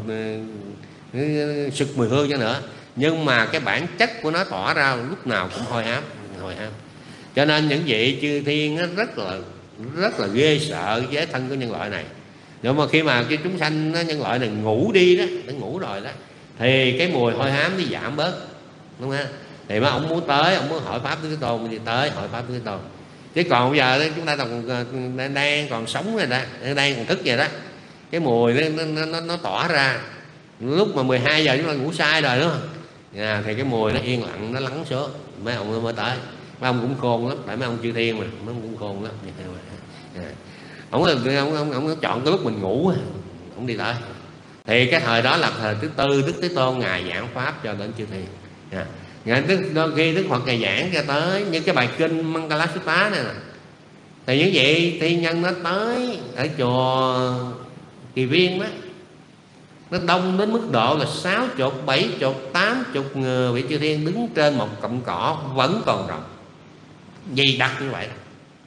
uh, sực mùi hương cho nữa, nhưng mà cái bản chất của nó tỏa ra lúc nào cũng hôi hám, hôi hám. Cho nên những vị chư thiên nó rất là rất là ghê sợ với thân của nhân loại này. Nhưng mà khi mà cái chúng sanh nó, nhân loại này ngủ đi đó, nó ngủ rồi đó, thì cái mùi hôi hám nó giảm bớt, đúng không? Thì mà ông muốn tới, ông muốn hỏi pháp Đức Thế Tôn thì tới hỏi pháp Đức Thế Tôn. Chứ còn bây giờ chúng ta còn đang còn sống rồi đó, đang còn thức vậy đó, cái mùi nó, nó, nó, nó tỏa ra lúc mà mười hai giờ chúng ta ngủ sai rồi, đúng không? À, thì cái mùi nó yên lặng, nó lắng xuống, mấy ông mới tới. Mấy ông cũng khôn lắm, tại mấy ông chư thiên mà, mấy ông cũng khôn lắm. À, ông, ông, ông, ông chọn cái lúc mình ngủ, ông đi tới. Thì cái thời đó là thời thứ tư Đức Thế Tôn Ngài giảng pháp cho đến chư thiên. À, Ngài Đức, khi Đức Phật Ngài giảng ra tới những cái bài kinh Mangala Sutta này nè, thì những vị thiên nhân nó tới ở chùa Kỳ Viên đó, nó đông đến mức độ là sáu chục, bảy chục, tám chục vị chư thiên đứng trên một cọng cỏ vẫn còn rộng, dày đặc như vậy.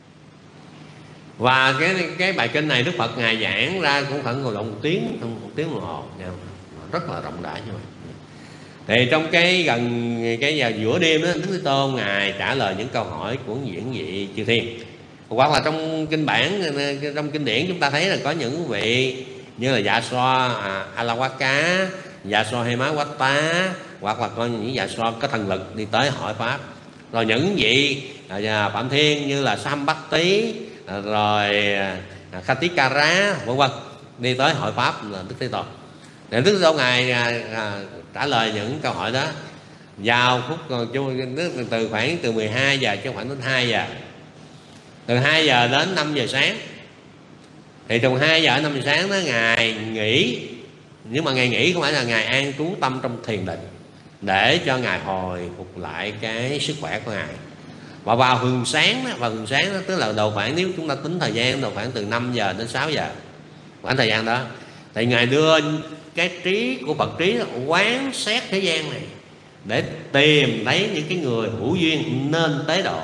Và cái cái bài kinh này Đức Phật Ngài giảng ra cũng khoảng gần một tiếng, một tiếng đồng hồ, rất là rộng rãi như vậy. Thì trong cái gần cái giờ giữa đêm đó, Đức Thế Tôn Ngài trả lời những câu hỏi của những vị chư thiên. Hoặc là trong kinh bản, trong kinh điển chúng ta thấy là có những vị như là Dạ Xoa à, Alawaka, Dạ Xoa Hemawata, hoặc là có những Dạ Xoa có thần lực đi tới hỏi pháp. Rồi những vị à, Phạm Thiên như là Sambhati, à, rồi à, Khatikara vân vân đi tới hỏi pháp là Đức Thế Tôn. Để Đức Thế Tôn Ngài à, à, trả lời những câu hỏi đó vào phút còn từ khoảng từ mười hai giờ cho khoảng đến hai giờ, từ hai giờ đến năm giờ sáng. Thì từ hai giờ đến năm giờ sáng đó Ngài nghỉ, nhưng mà Ngài nghỉ không phải là Ngài an trú tâm trong thiền định để cho Ngài hồi phục lại cái sức khỏe của Ngài. Và vào hừng sáng đó, vào hừng sáng đó, tức là đầu khoảng, nếu chúng ta tính thời gian đầu khoảng từ năm giờ đến sáu giờ, khoảng thời gian đó thì Ngài đưa cái trí của Phật trí quán xét thế gian này để tìm lấy những cái người hữu duyên nên tế độ.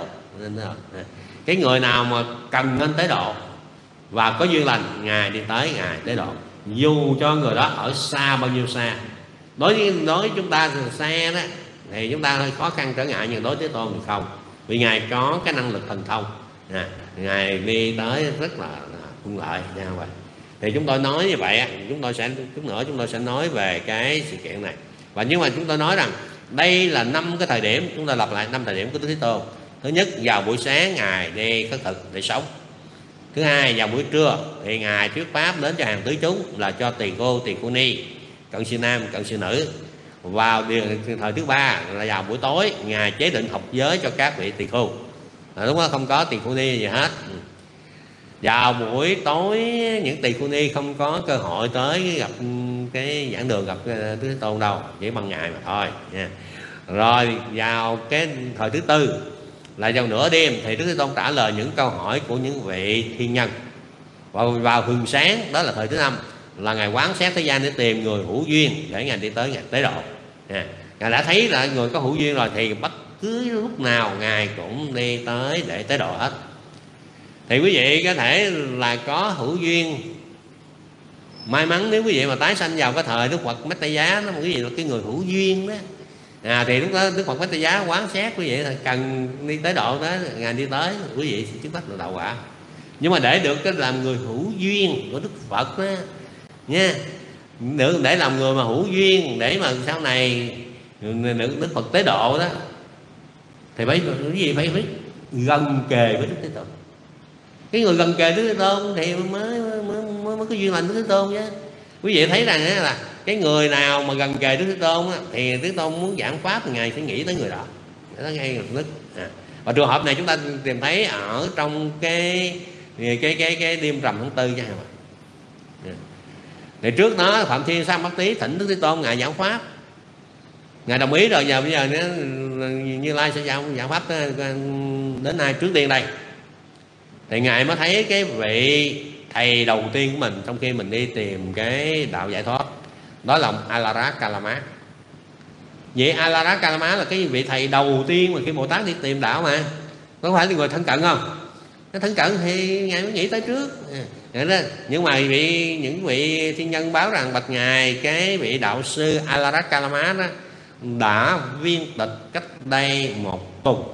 Cái người nào mà cần nên tế độ và có duyên lành, Ngài đi tới Ngài tế độ, dù cho người đó ở xa bao nhiêu xa. Đối với đối với chúng ta xa đó thì chúng ta hơi khó khăn trở ngại, nhưng đối với Thế Tôn thì không, vì Ngài có cái năng lực thần thông, à, Ngài đi tới rất là thuận lợi nha các bạn. Thì chúng tôi nói như vậy, chúng tôi sẽ chút nữa chúng tôi sẽ nói về cái sự kiện này. Và nhưng mà chúng tôi nói rằng đây là năm cái thời điểm, chúng ta lặp lại năm thời điểm của Đức Thế Tôn. Thứ nhất, vào buổi sáng Ngài đi khất thực để sống. Thứ hai, vào buổi trưa thì Ngài thuyết pháp đến cho hàng tứ chúng, là cho tỳ cô, tỳ cô ni, cận sự nam, cận sự nữ. Vào điều, thời thứ ba là vào buổi tối, Ngài chế định học giới cho các vị tỳ khưu, là đúng đó, không có tỳ cô ni gì hết. Vào buổi tối những tỳ khưu ni không có cơ hội tới gặp cái giảng đường, gặp Đức Thế Tôn đâu, chỉ bằng ngày mà thôi nha. Rồi vào cái thời thứ tư là vào nửa đêm thì Đức Thế Tôn trả lời những câu hỏi của những vị thiên nhân. Và vào hừng sáng, đó là thời thứ năm, là Ngài quán xét thế gian để tìm người hữu duyên để Ngài đi tới Ngài tế độ. À, Ngài đã thấy là người có hữu duyên rồi thì bất cứ lúc nào Ngài cũng đi tới để tế độ hết. Thì quý vị có thể là có hữu duyên, may mắn nếu quý vị mà tái sanh vào cái thời Đức Phật Mách Tây Giá, nó quý vị là cái người hữu duyên đó, à, thì lúc đó Đức Phật Mách Tây Giá quán xét quý vị là cần đi tới độ đó, Ngài đi tới, quý vị sẽ chứng đắc được đạo quả. Nhưng mà để được cái làm người hữu duyên của Đức Phật đó nha, được để làm người mà hữu duyên để mà sau này được Đức Phật tế độ đó, thì phải cái gì phải biết gần kề với Đức Thế Tôn. Cái người gần kề Đức Thế Tôn thì mới mới mới, mới có duyên lành Đức Thế Tôn chứ. Quý vị thấy rằng là cái người nào mà gần kề Đức Thế Tôn á, thì Đức Thế Tôn muốn giảng pháp thì Ngài sẽ nghĩ tới người đó, đó ngay lập tức. À. Và trường hợp này chúng ta tìm thấy ở trong cái cái cái cái, cái đêm rằm tháng tư nha. Thì trước đó Phạm Thiên Sang Bát Tý thỉnh Đức Thế Tôn Ngài giảng pháp, Ngài đồng ý rồi, giờ bây giờ Như Lai sẽ giảng giảng pháp đến nay trước tiên đây. Thì Ngài mới thấy cái vị thầy đầu tiên của mình trong khi mình đi tìm cái đạo giải thoát, đó là Alara Kalama. Vậy Alara Kalama là cái vị thầy đầu tiên mà khi Bồ Tát đi tìm đạo mà, có phải là người thân cận không? Nó thân cận thì Ngài mới nghĩ tới trước. Nhưng mà vị những vị thiên nhân báo rằng bạch Ngài, cái vị đạo sư Alara Kalama đó đã viên tịch cách đây một tuần.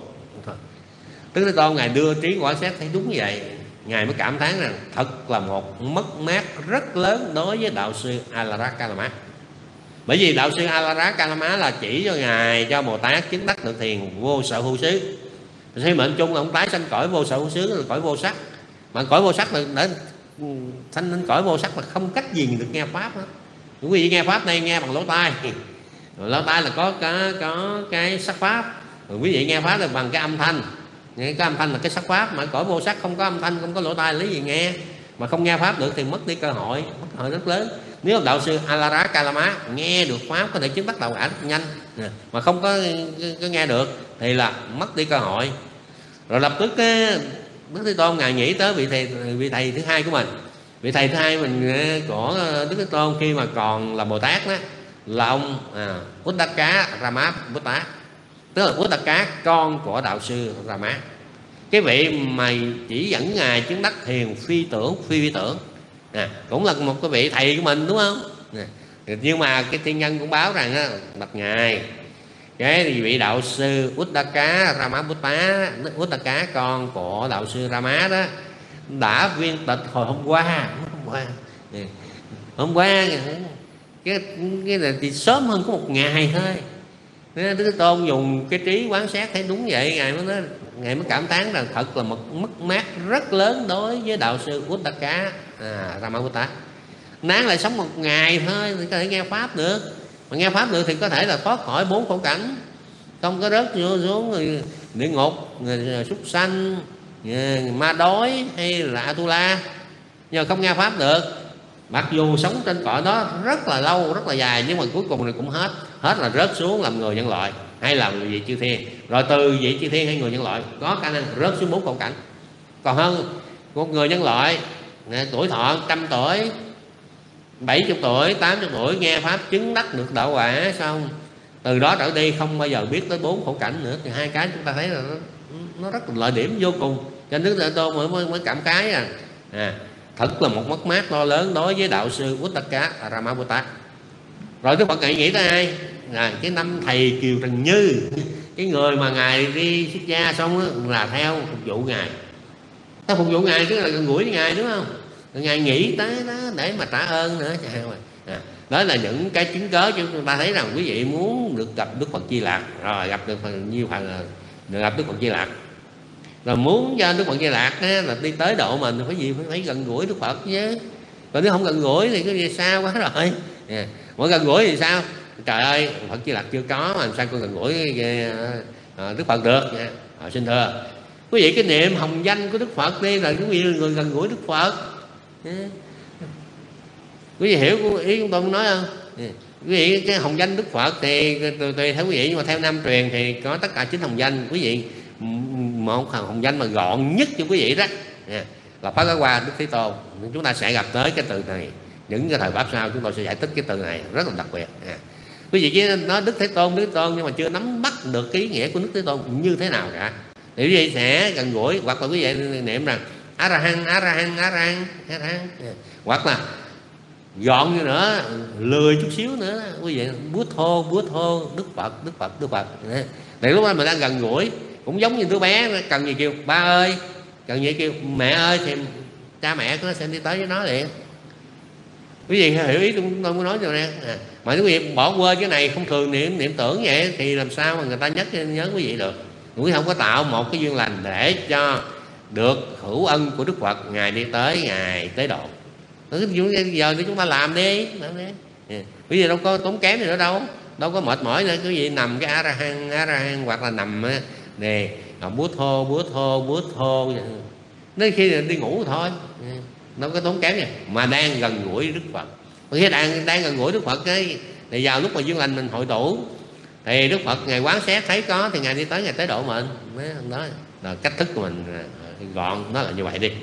Đức Thế Tôn Ngài đưa trí quả xét thấy đúng vậy, Ngài mới cảm thán rằng thật là một mất mát rất lớn đối với đạo sư Alara Kalama. Bởi vì đạo sư Alara Kalama là chỉ cho Ngài, cho Bồ Tát chứng đắc được thiền vô sở hữu xứ. Khi mệnh chung là ông tái sanh cõi vô sở hữu xứ, là cõi vô sắc. Mà cõi vô sắc là để sanh lên cõi vô sắc là không cách gì được nghe pháp đó. Quý vị nghe pháp này nghe bằng lỗ tai, lỗ tai là có có, có cái sắc pháp. Rồi quý vị nghe pháp là bằng cái âm thanh, cái âm thanh là cái sắc pháp. Mà cõi vô sắc không có âm thanh, không có lỗ tai, lấy gì nghe? Mà không nghe pháp được thì mất đi cơ hội, mất cơ hội rất lớn. Nếu đạo sư Alara Kalama nghe được pháp có thể chứng đắc đạo quả rất nhanh, mà không có, có nghe được thì là mất đi cơ hội. Rồi lập tức Đức Thế Tôn Ngài nghĩ tới vị thầy vị thầy thứ hai của mình. Vị thầy thứ hai mình của Đức Thế Tôn khi mà còn là Bồ Tát đó là ông à, Uddaka Rama Butta, tức là Uddaka con của đạo sư Rama, cái vị mà chỉ dẫn Ngài chứng đắc thiền phi tưởng phi vi tưởng, à, cũng là một cái vị thầy của mình, đúng không? À, nhưng mà cái thiên nhân cũng báo rằng á, bạch Ngài, cái vị đạo sư Uddaka Ramabutta, Uddaka con của đạo sư Rama đó đã viên tịch hồi hôm qua. Hôm qua, hôm qua cái, cái là chỉ sớm hơn có một ngày thôi. Đức Thế Tôn dùng cái trí quán xét thấy đúng vậy, Ngài mới nói, Ngài mới cảm thán rằng thật là một mất mát rất lớn đối với đạo sư Uddaka à, Ramabutta. Nán lại sống một ngày thôi thì có thể nghe pháp được. Mà nghe pháp được thì có thể là thoát khỏi bốn khổ cảnh, không có rớt vô xuống địa ngục, súc sanh, ma đói hay là Atula. Nhưng mà không nghe pháp được, mặc dù sống trên cõi đó rất là lâu, rất là dài, nhưng mà cuối cùng thì cũng hết. Hết là rớt xuống làm người nhân loại. hay là vị chư thiên, rồi từ vị chư thiên hay người nhân loại có khả năng rớt xuống bốn khổ cảnh. Còn hơn một người nhân loại tuổi thọ trăm tuổi, bảy mươi tuổi, tám mươi tuổi nghe pháp chứng đắc được đạo quả xong, từ đó trở đi không bao giờ biết tới bốn khổ cảnh nữa. Thì hai cái chúng ta thấy là nó, nó rất là lợi điểm vô cùng. Cho nên Đức Thế Tôn mới, mới, mới cảm khái à, à thật là một mất mát to lớn đối với đạo sư Uttaka Ramabutta. Rồi Đức Phật ngài nghĩ tới ai? À, cái năm thầy Kiều Trần Như, cái người mà ngài đi xuất gia xong đó, là theo phục vụ ngài, theo phục vụ ngài tức là gần gũi với ngài, đúng không? Ngài nghĩ tới đó để mà trả ơn nữa. À, đó là những cái chứng cớ cho chúng ta thấy rằng quý vị muốn được gặp Đức Phật Di Lặc, rồi gặp được nhiều phần là được gặp Đức Phật Di Lặc, rồi muốn cho Đức Phật Di Lặc là đi tới độ mình thì phải gì phải, phải gần gũi Đức Phật chứ. Còn nếu không gần gũi thì cái gì sao quá rồi. À, mỗi gần gũi thì sao? Trời ơi, Phật Di Lặc chưa có mà làm sao con gần gũi Đức Phật được. À, xin thưa quý vị, cái niệm hồng danh của Đức Phật đi là quý vị là người gần gũi Đức Phật. À, quý vị hiểu ý chúng tôi muốn nói không? À, quý vị cái hồng danh Đức Phật thì tùy theo quý vị, nhưng mà theo Nam truyền thì có tất cả chín hồng danh. Quý vị một hồng danh mà gọn nhất cho quý vị đó à, là Pháp Quả Qua Đức Thế Tôn. Chúng ta sẽ gặp tới cái từ này, những cái thời pháp sau chúng tôi sẽ giải thích cái từ này rất là đặc biệt. À, quý vị chỉ nói Đức Thế Tôn, Đức Thế Tôn nhưng mà chưa nắm bắt được cái ý nghĩa của Đức Thế Tôn như thế nào cả. Thì quý vị sẽ gần gũi, hoặc là quý vị niệm rằng A Ra Hăng, A Ra Hăng, A Ra Hăng, A Ra Hăng, hoặc là gọn như nữa, lười chút xíu nữa quý vị bút thô, bút thô Đức Phật, Đức Phật, Đức Phật. Để lúc đó mình đang gần gũi, cũng giống như đứa bé cần gì kêu ba ơi, cần gì kêu mẹ ơi, thì cha mẹ nó sẽ đi tới với nó liền. Quý vị hiểu ý tôi muốn nói rồi nè. À, mà quý vị bỏ quên cái này, không thường niệm niệm tưởng vậy thì làm sao mà người ta nhắc nhớ quý vị được. Quý vị không có tạo một cái duyên lành để cho được hữu ân của Đức Phật, ngài đi tới, ngài tế độ. Giờ thì chúng ta làm đi, làm đi. À, quý vị đâu có tốn kém gì nữa đâu, đâu có mệt mỏi nữa. Quý vị nằm cái A Ra Hăng, A Ra Hăng, hoặc là nằm nè bút thô, bút thô, bút thô, đến khi đi ngủ thôi, đâu có tốn kém gì, mà đang gần gũi Đức Phật. Khi đang đang gần gũi Đức Phật ấy, thì vào lúc mà duyên lành mình hội tụ thì Đức Phật ngài quán xét thấy có thì ngài đi tới, ngài tế độ mình. Đó là cách thức của mình gọn, nó là như vậy đi.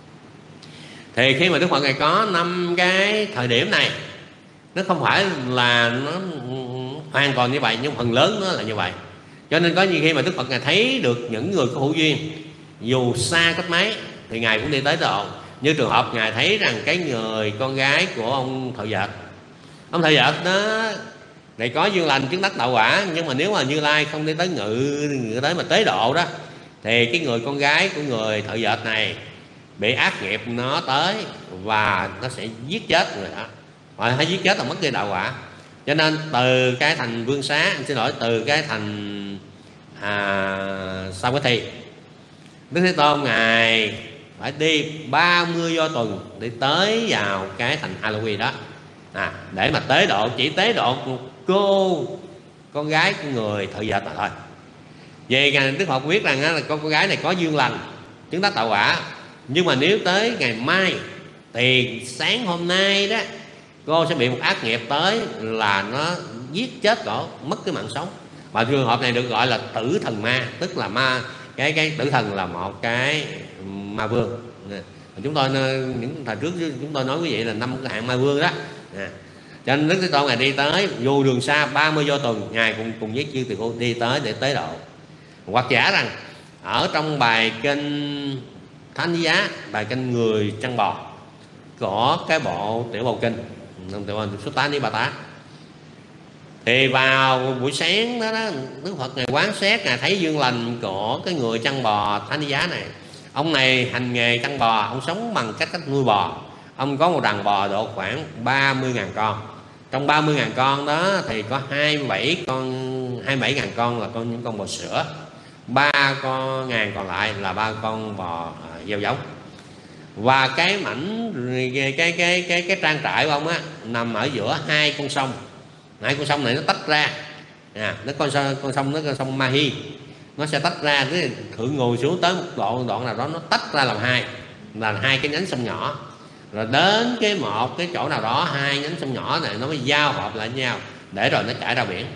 Thì khi mà Đức Phật ngài có năm cái thời điểm này, nó không phải là nó hoàn toàn như vậy, nhưng phần lớn nó là như vậy. Cho nên có như khi mà Đức Phật ngài thấy được những người có hữu duyên, dù xa cách mấy thì ngài cũng đi tới độ. Như trường hợp ngài thấy rằng cái người con gái của ông Thợ Dệt, ông Thợ Dệt đó này có duyên lành chứng đắc đạo quả, nhưng mà nếu mà Như Lai không đi tới ngự, ngự tới mà tế độ đó, thì cái người con gái của người Thợ Dệt này bị ác nghiệp nó tới và nó sẽ giết chết người đó, hoặc hay giết chết là mất đi đạo quả. Cho nên từ cái thành Vương Xá, xin lỗi, từ cái thành à, Sa Quế Thi, Đức Thế Tôn ngài phải đi ba mươi do tuần để tới vào cái thành Halloween đó, à, để mà tế độ, chỉ tế độ một cô con gái của người Thợ Dệt mà thôi. Về ngài Đức Phật biết rằng là con con gái này có duyên lành chứng đắc đạo quả, nhưng mà nếu tới ngày mai thì sáng hôm nay đó cô sẽ bị một ác nghiệp tới là nó giết chết cổ, mất cái mạng sống. Và trường hợp này được gọi là tử thần ma, tức là ma cái cái tử thần là một cái ma vương. Chúng tôi những thời trước chúng tôi nói quý vị là năm cái hạng ma vương đó. À, cho nên Đức Thế Tôn ngài đi tới dù đường xa ba mươi do tuần, ngài cùng cùng với chư tỳ khưu đi tới để tế độ. Hoặc giả rằng ở trong bài kinh Thánh Giá, bài kinh người chăn bò, có cái bộ tiểu bầu kinh tiểu bầu xuất tá ni bà tá, thì vào buổi sáng đó, đó Đức Phật ngài quán xét, ngài thấy duyên lành của cái người chăn bò Thánh Giá này. Ông này hành nghề chăn bò, ông sống bằng cách cách nuôi bò. Ông có một đàn bò độ khoảng ba mươi ngàn con. Trong ba mươi ngàn con đó thì có hai mươi bảy con, hai mươi bảy ngàn con là con những con bò sữa, ba con ngàn còn lại là ba con bò uh, gieo giống. Và cái mảnh cái cái cái cái, cái trang trại của ông á nằm ở giữa hai con sông. Hai con sông này nó tách ra, à, nó con sông con sông nó con sông Mahi, nó sẽ tách ra, cái thượng ngồi xuống tới một đoạn đoạn nào đó nó tách ra làm hai, là hai cái nhánh sông nhỏ. Rồi đến cái một cái chỗ nào đó hai nhánh sông nhỏ này nó mới giao hợp lại với nhau để rồi nó chảy ra biển.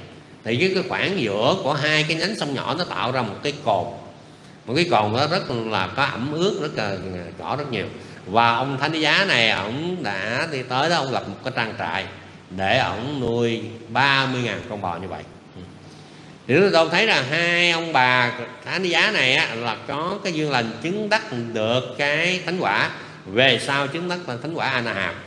thì cái, cái khoảng giữa của hai cái nhánh sông nhỏ nó tạo ra một cái cồn, một cái cồn đó rất là có ẩm ướt, rất là cỏ rất nhiều. Và ông Thánh Giá này ổng đã đi tới đó, ông lập một cái trang trại để ổng nuôi ba mươi ngàn con bò như vậy. Thì chúng tôi thấy là hai ông bà Thánh Giá này á, là có cái duyên lành chứng đắc được cái thánh quả, về sau chứng đắc là thánh quả A Na Hàm.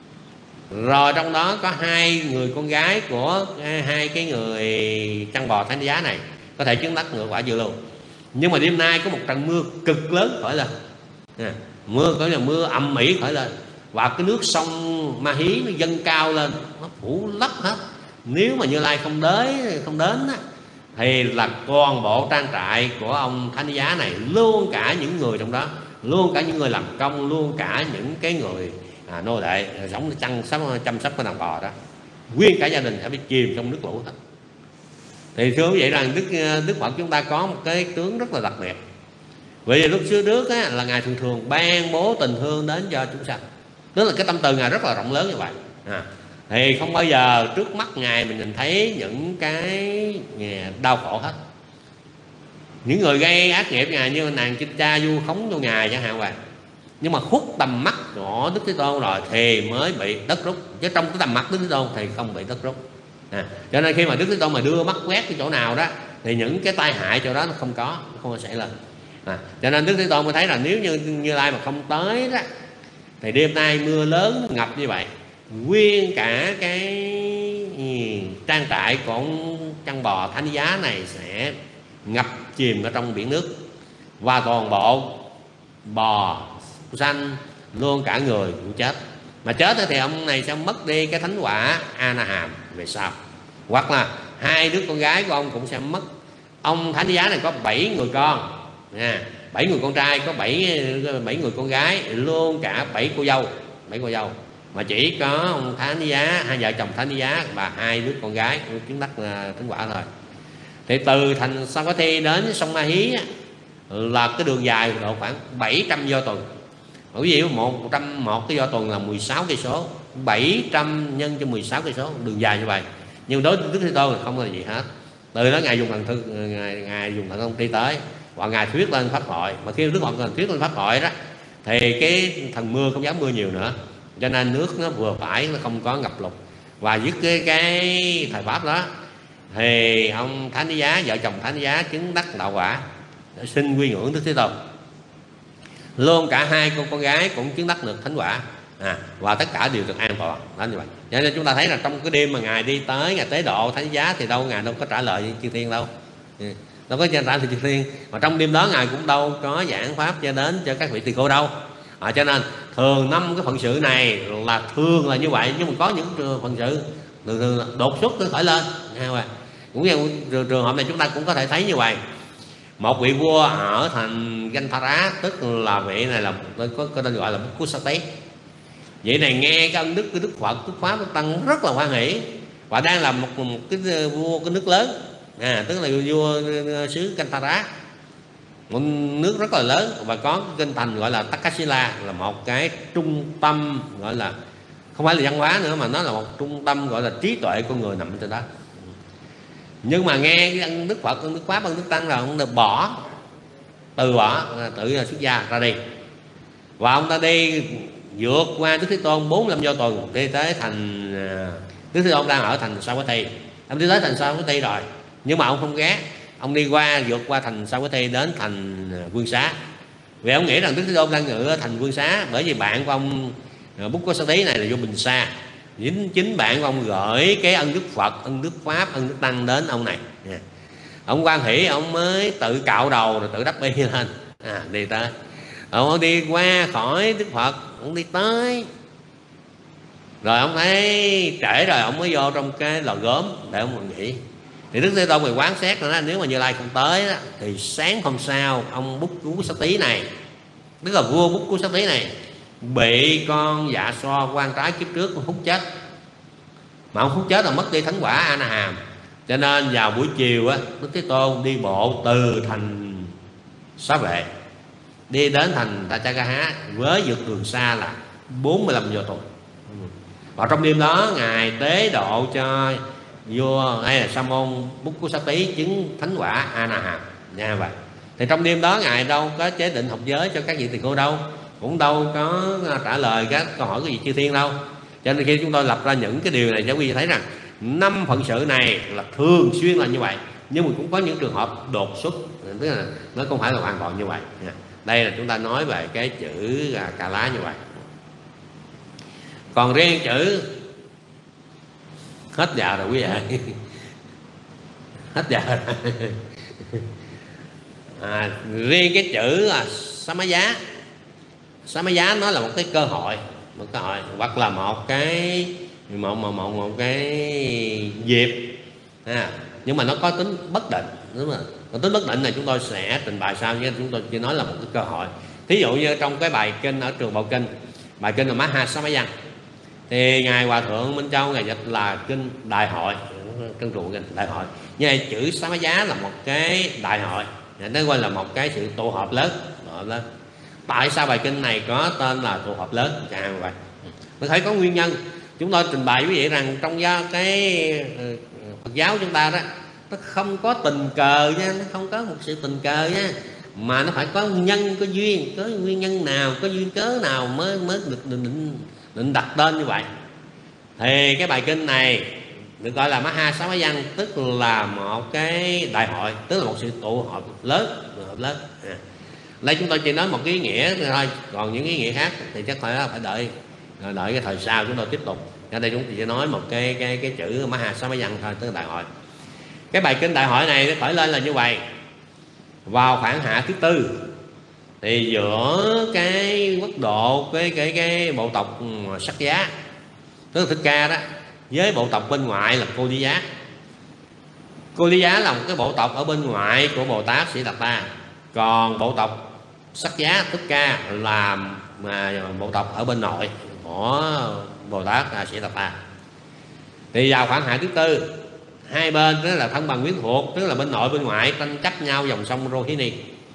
Rồi trong đó có hai người con gái của hai cái người chăn bò Thánh Giá này có thể chứng đắc ngược quả dự luôn. Nhưng mà đêm nay có một trận mưa cực lớn khởi lên, à, mưa có là mưa ầm ĩ khởi lên, và cái nước sông Ma Hí nó dâng cao lên, nó phủ lấp hết. Nếu mà Như Lai không đến không đến á, thì là toàn bộ trang trại của ông Thánh Giá này, luôn cả những người trong đó, luôn cả những người làm công, luôn cả những cái người à, nô lệ giống chăm sóc chăm sóc cái đàn bò đó, nguyên cả gia đình sẽ bị chìm trong nước lũ hết. Thì thưa quý vị rằng Đức Đức Phật chúng ta có một cái tướng rất là đặc biệt. Vì lúc xưa trước á, là Ngài thường thường ban bố tình thương đến cho chúng sanh, tức là cái tâm từ Ngài rất là rộng lớn như vậy. À, thì không bao giờ trước mắt Ngài mình nhìn thấy những cái đau khổ hết. Những người gây ác nghiệp Ngài như nàng Chinh Cha vu khống cho Ngài chẳng hạn vậy, nhưng mà khuất tầm mắt của Đức Thế Tôn rồi thì mới bị đất rút, chứ trong cái tầm mắt Đức Thế Tôn thì không bị đất rút. À, cho nên khi mà Đức Thế Tôn mà đưa mắt quét cái chỗ nào đó thì những cái tai hại chỗ đó nó không có, không có xảy lên. À, cho nên Đức Thế Tôn mới thấy là nếu như Như Lai mà không tới đó thì đêm nay mưa lớn ngập như vậy, nguyên cả cái trang trại của ông chăn bò Thánh Giá này sẽ ngập chìm ở trong biển nước, và toàn bộ bò sanh luôn cả người cũng chết. Mà chết thì ông này sẽ mất đi cái thánh quả A Na Hàm về sau, hoặc là hai đứa con gái của ông cũng sẽ mất. Ông Thánh Giá này có bảy người con nha, bảy người con trai, có bảy bảy người con gái, luôn cả bảy cô dâu, bảy cô dâu, mà chỉ có ông Thánh Giá, hai vợ chồng Thánh Giá và hai đứa con gái chứng đắc thánh quả thôi. Thì từ thành Savatthi đến sông Ma Hí là cái đường dài độ khoảng bảy trăm do tuần. Quý vị, một trăm một cái do tuần là mười sáu cây số, bảy trăm nhân cho mười sáu cây số, đường dài như vậy. Nhưng đối với Đức Thế Tôn thì không có gì hết. Từ đó Ngài dùng thần thư, ngài, ngài dùng thần thông đi tới, và Ngài thuyết lên pháp hội. Mà khi Đức Phật thuyết lên pháp hội đó thì cái thần mưa không dám mưa nhiều nữa, cho nên nước nó vừa phải, nó không có ngập lụt. Và với cái, cái thời pháp đó thì ông Thánh Giá, vợ chồng Thánh Giá chứng đắc đạo quả, xin quy ngưỡng Đức Thế Tôn. Luôn cả hai cô con gái cũng chứng đắc được thánh quả, à, và tất cả đều được an toàn đó như vậy. Cho nên chúng ta thấy là trong cái đêm mà Ngài đi tới, Ngài tế độ Thánh Giá thì đâu Ngài đâu có trả lời chư thiên đâu, đâu có trả lời chư thiên. Mà trong đêm đó Ngài cũng đâu có giảng pháp cho đến cho các vị tỳ kheo đâu. À, cho nên thường năm cái phận sự này là thường là như vậy, nhưng mà có những phận sự thường thường là đột xuất nó khởi lên. Cũng như trường hợp này chúng ta cũng có thể thấy như vậy. Một vị vua ở thành Ganthara, tức là vị này là có, có tên gọi là Bukkusati. Vị này nghe cái ân đức của Đức Phật, Đức Pháp, Đức Tăng rất là hoan hỷ, và đang là một, một cái vua cái nước lớn, à, tức là vua xứ Ganthara, một nước rất là lớn, và có kinh thành gọi là Takasila, là một cái trung tâm gọi là không phải là văn hóa nữa, mà nó là một trung tâm gọi là trí tuệ con người nằm trên đó. Nhưng mà nghe cái ân Đức Phật, ân Đức Pháp, ân Đức Tăng rồi ông được bỏ, từ bỏ, tự xuất gia ra đi. Và ông ta đi vượt qua Đức Thế Tôn bốn mươi lăm do tuần, đi tới thành Đức Thế Tôn đang ở thành Savatthi. Ông đi tới thành Savatthi rồi, nhưng mà ông không ghé, ông đi qua vượt qua thành Savatthi đến thành Vương Xá. Vì ông nghĩ rằng Đức Thế Tôn đang ngự ở thành Vương Xá, bởi vì bạn của ông Bukkusati này là vô Bình Sa. Chính, chính bạn của ông gửi cái ân Đức Phật, ân Đức Pháp, ân Đức Tăng đến ông này. Yeah. Ông quan hỷ, ông mới tự cạo đầu rồi tự đắp y lên, à, đi tới. Ông đi qua khỏi Đức Phật, ông đi tới. Rồi ông thấy trễ rồi, ông mới vô trong cái lò gốm để ông nghỉ. Thì Đức Thế Tôn người quán xét là nếu mà Như Lai không tới đó, thì sáng hôm sau ông Bukkusati này, tức là vua Bukkusati này, bị con dạ so quan trái kiếp trước hút chết. Mà ông hút chết là mất đi thánh quả A Na Hàm. Cho nên vào buổi chiều á, Đức Thế Tôn đi bộ từ thành Xá Vệ đi đến thành Tachagaha với vượt đường xa là bốn mươi lăm giờ tuần. Và trong đêm đó Ngài tế độ cho vua hay là sa môn Bút Cú Sát Tý chứng thánh quả A Na Hàm nha vậy. Thì trong đêm đó ngài đâu có chế định học giới cho các vị tỳ kheo đâu, cũng đâu có trả lời các câu hỏi của vị chư thiên đâu. Cho nên khi chúng tôi lập ra những cái điều này cho quý vị thấy rằng năm phận sự này là thường xuyên là như vậy, nhưng mà cũng có những trường hợp đột xuất, tức là nó không phải là hoàn toàn như vậy. Đây là chúng ta nói về cái chữ Cà Lá như vậy. Còn riêng chữ hết giờ rồi quý vị hết giờ rồi. À, riêng cái chữ là Samaya, Samaya nó là một cái cơ hội, một cơ hội hoặc là một cái một một một, một cái dịp, à, nhưng mà nó có tính bất định, đúng không? Còn tính bất định này chúng tôi sẽ trình bày sau, nhưng chúng tôi chỉ nói là một cái cơ hội. Thí dụ như trong cái bài kinh ở Trường Bộ Kinh, bài kinh là Maha Samaya, thì ngài Hòa Thượng Minh Châu ngài dịch là kinh đại hội, trân trụ kinh đại hội. Như vậy chữ Samaya là một cái đại hội, nó gọi là một cái sự tụ họp lớn, tụ họp lớn. Tại sao bài kinh này có tên là tụ họp lớn? Chẳng vậy. Nó thấy có nguyên nhân. Chúng tôi trình bày quý vị rằng trong cái Phật giáo chúng ta đó, nó không có tình cờ nha, nó không có một sự tình cờ nha, mà nó phải có nhân, có duyên, có nguyên nhân nào, có duyên cớ nào mới mới được định, định, định đặt tên như vậy. Thì cái bài kinh này được gọi là Maha Samaya, tức là một cái đại hội, tức là một sự tụ họp lớn, tụ họp lớn. À. Đây chúng tôi chỉ nói một cái ý nghĩa thôi, còn những ý nghĩa khác thì chắc phải phải đợi đợi cái thời sau chúng tôi tiếp tục. Ở đây chúng tôi chỉ nói một cái cái cái chữ Maha Samaya thôi, tức là đại hội. Cái bài kinh đại hội này nó khởi lên là như vậy. Vào khoảng hạ thứ tư thì giữa cái quốc độ cái cái cái bộ tộc Sắc Giá, tức là Thích Ca đó, với bộ tộc bên ngoại là Cô Đi Giá. Cô Đi Giá là một cái bộ tộc ở bên ngoại của Bồ Tát Sĩ Đạt Ta, còn bộ tộc Sắc Giá Thích Ca là mà bộ tộc ở bên nội của Bồ Tát Sĩ Đạt Ta. Thì vào khoảng hạ thứ tư, hai bên đó là thân bằng quyến thuộc, tức là bên nội bên ngoại tranh chấp nhau dòng sông Rohini.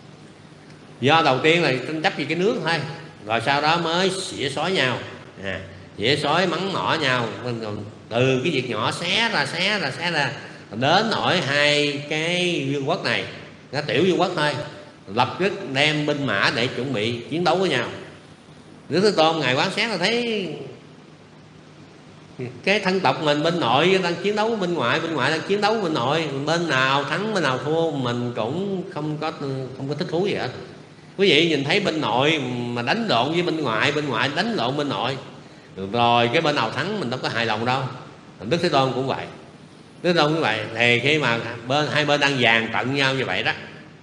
Do đầu tiên là tranh chấp về cái nước thôi, rồi sau đó mới xỉa xói nhau, à, xỉa xói mắng mỏ nhau, từ cái việc nhỏ xé ra xé ra xé ra đến nỗi hai cái vương quốc này, cái tiểu vương quốc thôi, lập tức đem binh mã để chuẩn bị chiến đấu với nhau. Đức Thế Tôn ngài quán xét là thấy cái thân tộc mình bên nội đang chiến đấu bên ngoại, bên ngoại đang chiến đấu bên nội, bên nào thắng bên nào thua mình cũng không có không có thích thú gì hết. Quý vị nhìn thấy bên nội mà đánh lộn với bên ngoại, bên ngoại đánh lộn bên nội, rồi cái bên nào thắng mình đâu có hài lòng đâu. Đức Thế Tôn cũng vậy, Đức Thế Tôn cũng vậy. Thì khi mà bên hai bên đang dàn trận nhau như vậy đó,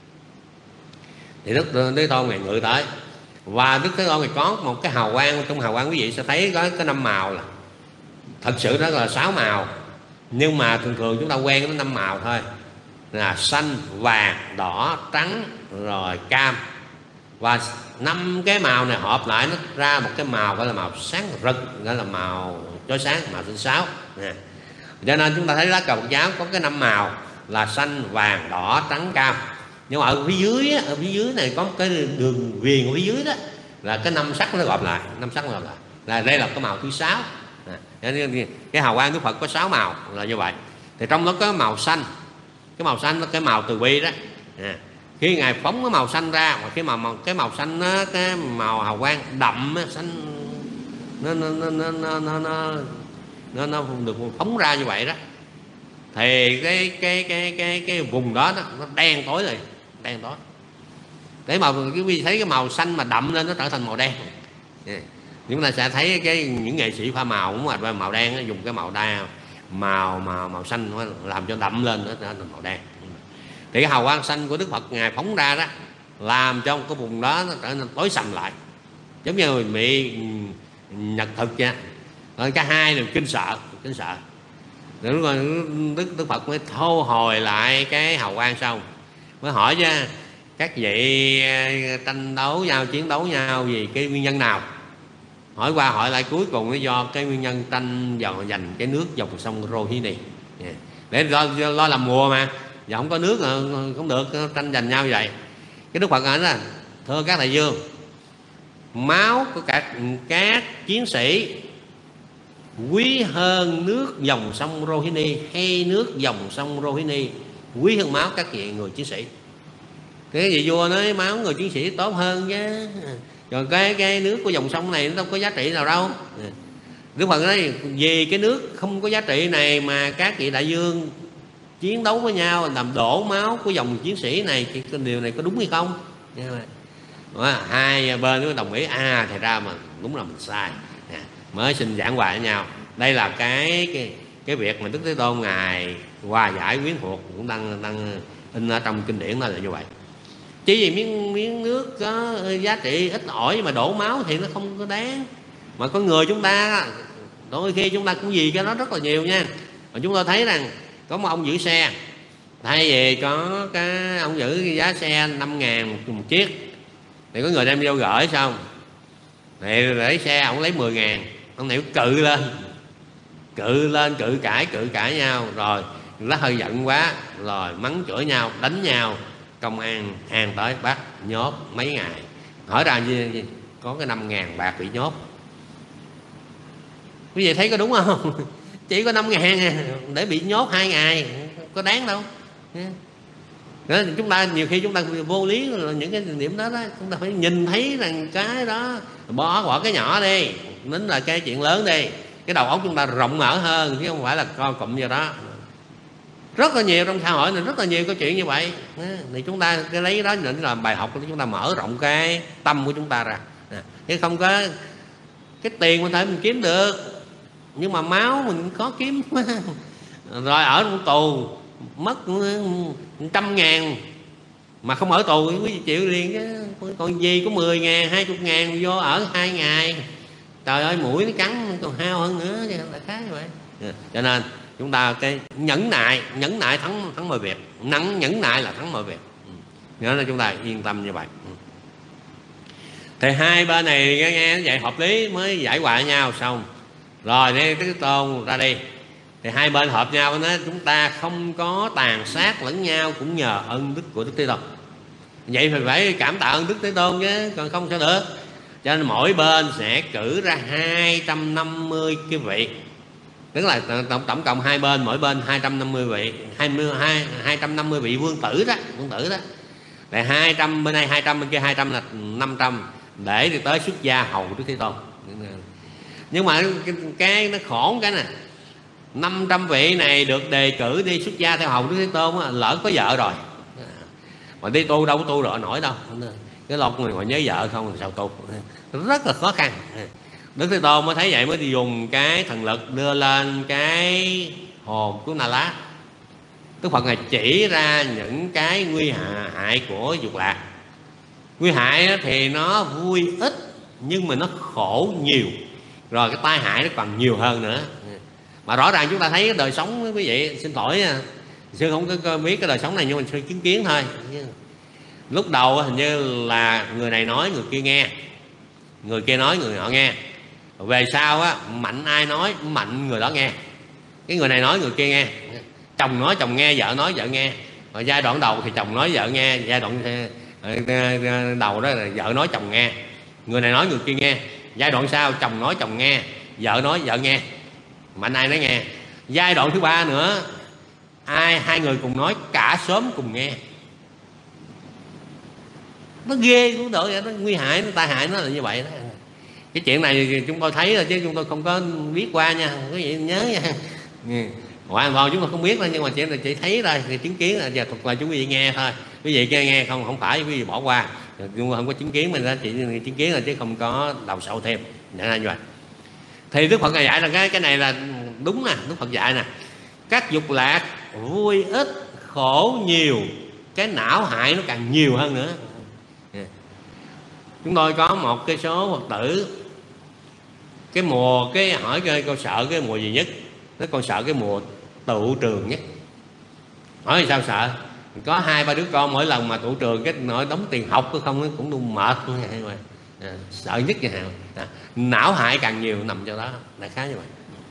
thì Đức Thế Tôn ngày ngự tới, và Đức Thế Tôn này có một cái hào quang, trong hào quang quý vị sẽ thấy có cái năm màu, là thật sự đó là sáu màu, nhưng mà thường thường chúng ta quen nó năm màu thôi, là xanh, vàng, đỏ, trắng, rồi cam. Và năm cái màu này hợp lại nó ra một cái màu gọi là màu sáng rực, gọi là màu chói sáng, màu thứ sáu. Cho nên chúng ta thấy lá cờ Phật giáo có cái năm màu là xanh, vàng, đỏ, trắng, cam. Nhưng mà ở phía dưới, ở phía dưới này có một cái đường viền ở phía dưới đó là cái năm sắc nó gộp lại, năm sắc nó gộp lại, là đây là cái màu thứ sáu. Cái hào quang Đức Phật có sáu màu là như vậy. Thì trong đó có màu xanh, cái màu xanh là cái màu từ bi đó. À, khi ngài phóng cái màu xanh ra, mà cái màu cái màu xanh nó, cái màu hào quang đậm xanh nó nó nó nó nó nó, nó, nó, nó được phóng ra như vậy đó, thì cái cái cái cái cái vùng đó nó, nó đen tối rồi, đen tối. Để mà quý vị thấy cái màu xanh mà đậm lên nó trở thành màu đen. Yeah. Chúng ta sẽ thấy cái những nghệ sĩ pha màu cũng là màu đen, nó dùng cái màu đa màu màu màu xanh làm cho đậm lên nó thành màu đen. Thì cái hào quang xanh của Đức Phật ngài phóng ra đó làm cho cái vùng đó nó trở nên tối sầm lại, giống như mình bị nhật thực nha. Rồi cái hai là kinh sợ, kinh sợ. Rồi Đức, Đức Phật mới thu hồi lại cái hào quang xong, mới hỏi chứ các vị tranh đấu nhau, chiến đấu nhau vì cái nguyên nhân nào? Hỏi qua hỏi lại cuối cùng nó do cái nguyên nhân tranh giành giành cái nước dòng sông Rohini. Yeah. Để lo, lo làm mùa mà, giờ không có nước không được, tranh giành nhau vậy. Cái Đức Phật nói là thưa các đại dương, máu của các các chiến sĩ quý hơn nước dòng sông Rohini, hay nước dòng sông Rohini quý hơn máu các vị người chiến sĩ. Cái vị vua nói máu người chiến sĩ tốt hơn chứ, rồi cái cái nước của dòng sông này nó đâu có giá trị nào đâu. Đức Phật nói vì cái nước không có giá trị này mà các vị đại vương chiến đấu với nhau làm đổ máu của dòng chiến sĩ này, thì điều này có đúng hay không? Hai bên nó đồng ý, à thì ra mà đúng là mình sai, mới xin giảng hòa với nhau. Đây là cái cái, cái việc mà Đức Thế Tôn ngài hòa giải quyến thuộc cũng đang đang in ở trong kinh điển, đó là như vậy. Chỉ vì miếng miếng nước có giá trị ít ỏi mà đổ máu thì nó không có đáng. Mà con người chúng ta đôi khi chúng ta cũng vì cái đó rất là nhiều nha. Mà chúng ta thấy rằng có một ông giữ xe, thay vì có cái ông giữ cái giá xe năm ngàn một chiếc, thì có người đem vô gửi xong thì lấy xe ông lấy mười ngàn, ông này cự lên cự lên cự cãi cự cãi nhau, rồi nó hơi giận quá rồi mắng chửi nhau, đánh nhau. Công an an tới bắt nhốt mấy ngày. Hỏi ra gì, gì? Có cái năm ngàn bạc bị nhốt. Quý vị thấy có đúng không? Chỉ có năm ngàn để bị nhốt hai ngày, có đáng đâu. Đó, chúng ta nhiều khi chúng ta vô lý là những cái điểm đó, đó chúng ta phải nhìn thấy rằng cái đó bỏ bỏ cái nhỏ đi, nín là cái chuyện lớn đi. Cái đầu óc chúng ta rộng mở hơn chứ không phải là co cụm vào đó. Rất là nhiều trong xã hội này, rất là nhiều câu chuyện như vậy. Thì chúng ta cái lấy đó để làm bài học để chúng ta mở rộng cái tâm của chúng ta ra. Chứ không có cái tiền mình thể mình kiếm được, nhưng mà máu mình khó kiếm. Rồi ở trong tù mất trăm ngàn mà không ở tù quý vị chịu liền chứ. Còn gì có mười ngàn, hai mươi ngàn vô ở hai ngày, trời ơi mũi nó cắn còn hao hơn nữa, là khá như vậy. Cho nên chúng ta cái nhẫn nại, nhẫn nại thắng thắng mọi việc, nắng nhẫn nại là thắng mọi việc. Nhớ là chúng ta yên tâm như vậy. Thì hai bên này nghe, nghe vậy hợp lý mới giải hòa nhau xong. Rồi đây cái Tôn ra đi, thì hai bên hợp nhau đó, chúng ta không có tàn sát lẫn nhau cũng nhờ ân đức của Đức Thế Tôn. Vậy phải phải cảm tạ ơn Đức Thế Tôn chứ, còn không sao được. Cho nên mỗi bên sẽ cử ra hai trăm năm mươi cái vị, tức là tổng, tổng cộng hai bên mỗi bên hai trăm năm mươi vị, hai trăm năm mươi vị vương tử đó, vương tử đó. Để hai trăm bên này hai trăm, bên kia hai trăm là năm trăm, để thì tới xuất gia hầu Đức Thế Tôn. Nhưng mà cái, cái nó khổ cái nè, năm trăm vị này được đề cử đi xuất gia theo hầu Đức Thế Tôn, lỡ có vợ rồi mà đi tu đâu có tu rồi nổi đâu, cái lột người mà nhớ vợ không thì sao tu, rất là khó khăn. Đức Thế Tôn mới thấy vậy mới dùng cái thần lực đưa lên cái hồn của Na Lá. Đức Phật ngài chỉ ra những cái nguy hại của dục lạc. Nguy hại thì nó vui ít nhưng mà nó khổ nhiều, rồi cái tai hại nó còn nhiều hơn nữa. Mà rõ ràng chúng ta thấy cái đời sống quý vị, xin lỗi nha, sư không có biết cái đời sống này nhưng mà sư chứng kiến thôi. Lúc đầu hình như là người này nói người kia nghe, người kia nói người nọ nghe. Về sau á, mạnh ai nói mạnh người đó nghe. Cái người này nói người kia nghe, chồng nói chồng nghe, vợ nói vợ nghe. Rồi giai đoạn đầu thì chồng nói vợ nghe, giai đoạn đầu đó là vợ nói chồng nghe, người này nói người kia nghe. Giai đoạn sau chồng nói chồng nghe, vợ nói vợ nghe, mạnh ai nói nghe. Giai đoạn thứ ba nữa, ai hai người cùng nói, cả xóm cùng nghe. Nó ghê cũng độ vậy, nó nguy hại, nó tai hại nó là như vậy đó. Cái chuyện này chúng tôi thấy rồi chứ chúng tôi không có biết qua nha, quý vị nhớ nha. Hoàn toàn chúng tôi không biết đâu, nhưng mà chuyện này chị thấy rồi, thì chứng kiến là giờ thuật là chúng quý vị nghe thôi. Quý vị nghe nghe không không phải quý vị bỏ qua, nhưng mà không có chứng kiến mình ra, chị chứng kiến là chứ không có đào sâu thêm. Nhận ra như vậy. Thì Đức Phật dạy là cái cái này là đúng nè, Đức Phật dạy nè, các dục lạc vui ít khổ nhiều, cái não hại nó càng nhiều hơn nữa. Chúng tôi có một cái số Phật tử, cái mùa cái hỏi cái con sợ cái mùa gì nhất, nó con sợ cái mùa tụ trường nhất. Hỏi sao sợ? Có hai ba đứa con mỗi lần mà tụ trường cái nội đóng tiền học có không nó cũng đun mệt mà. À, sợ nhất vậy nào à, não hại càng nhiều nằm cho đó, đại khái như vậy.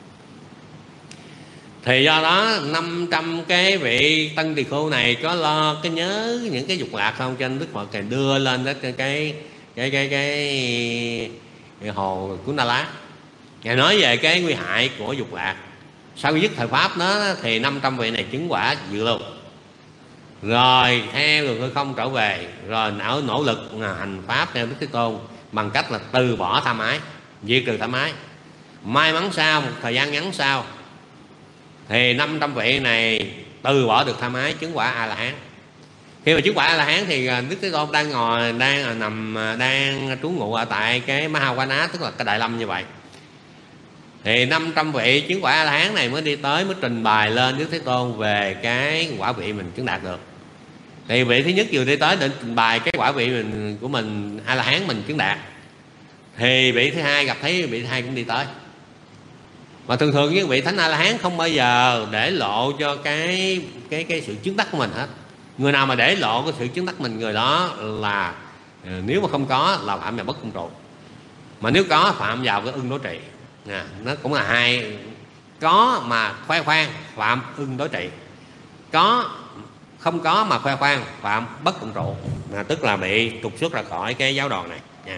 Thì do đó năm trăm cái vị tân tỳ khưu này có lo cái nhớ những cái dục lạc không, cho nên Đức Phật thầy đưa lên đó cái cái cái cái, cái hồ của Na Lá. Ngài nói về cái nguy hại của dục lạc. Sau khi dứt thời pháp đó thì năm trăm vị này chứng quả dự luôn, rồi theo đường hư không trở về, rồi nỗ nỗ lực hành pháp theo Đức Thế Tôn bằng cách là từ bỏ tham ái, diệt trừ tham ái. May mắn sau một thời gian ngắn sau thì năm trăm vị này từ bỏ được tham ái, chứng quả A La Hán. Khi mà chứng quả A La Hán thì Đức Thế Tôn đang ngồi, đang nằm, đang trú ngụ ở tại cái Mahavana, tức là cái Đại Lâm như vậy. Thì năm trăm vị chứng quả A La Hán này mới đi tới, mới trình bày lên Đức Thế Tôn về cái quả vị mình chứng đạt được. Thì vị thứ nhất vừa đi tới định trình bày cái quả vị mình của mình A La Hán mình chứng đạt, thì vị thứ hai gặp thấy vị thứ hai cũng đi tới. Mà thường thường những vị thánh A La Hán không bao giờ để lộ cho cái cái cái sự chứng đắc của mình hết. Người nào mà để lộ cái sự chứng đắc mình, người đó là nếu mà không có là phạm vào bất công trụ, mà nếu có phạm vào cái ưng đối trị. À, nó cũng là hai, có mà khoe khoang phạm ưng đối trị, có không có mà khoe khoang phạm bất cộng trụ, à, tức là bị trục xuất ra khỏi cái giáo đoàn này nha.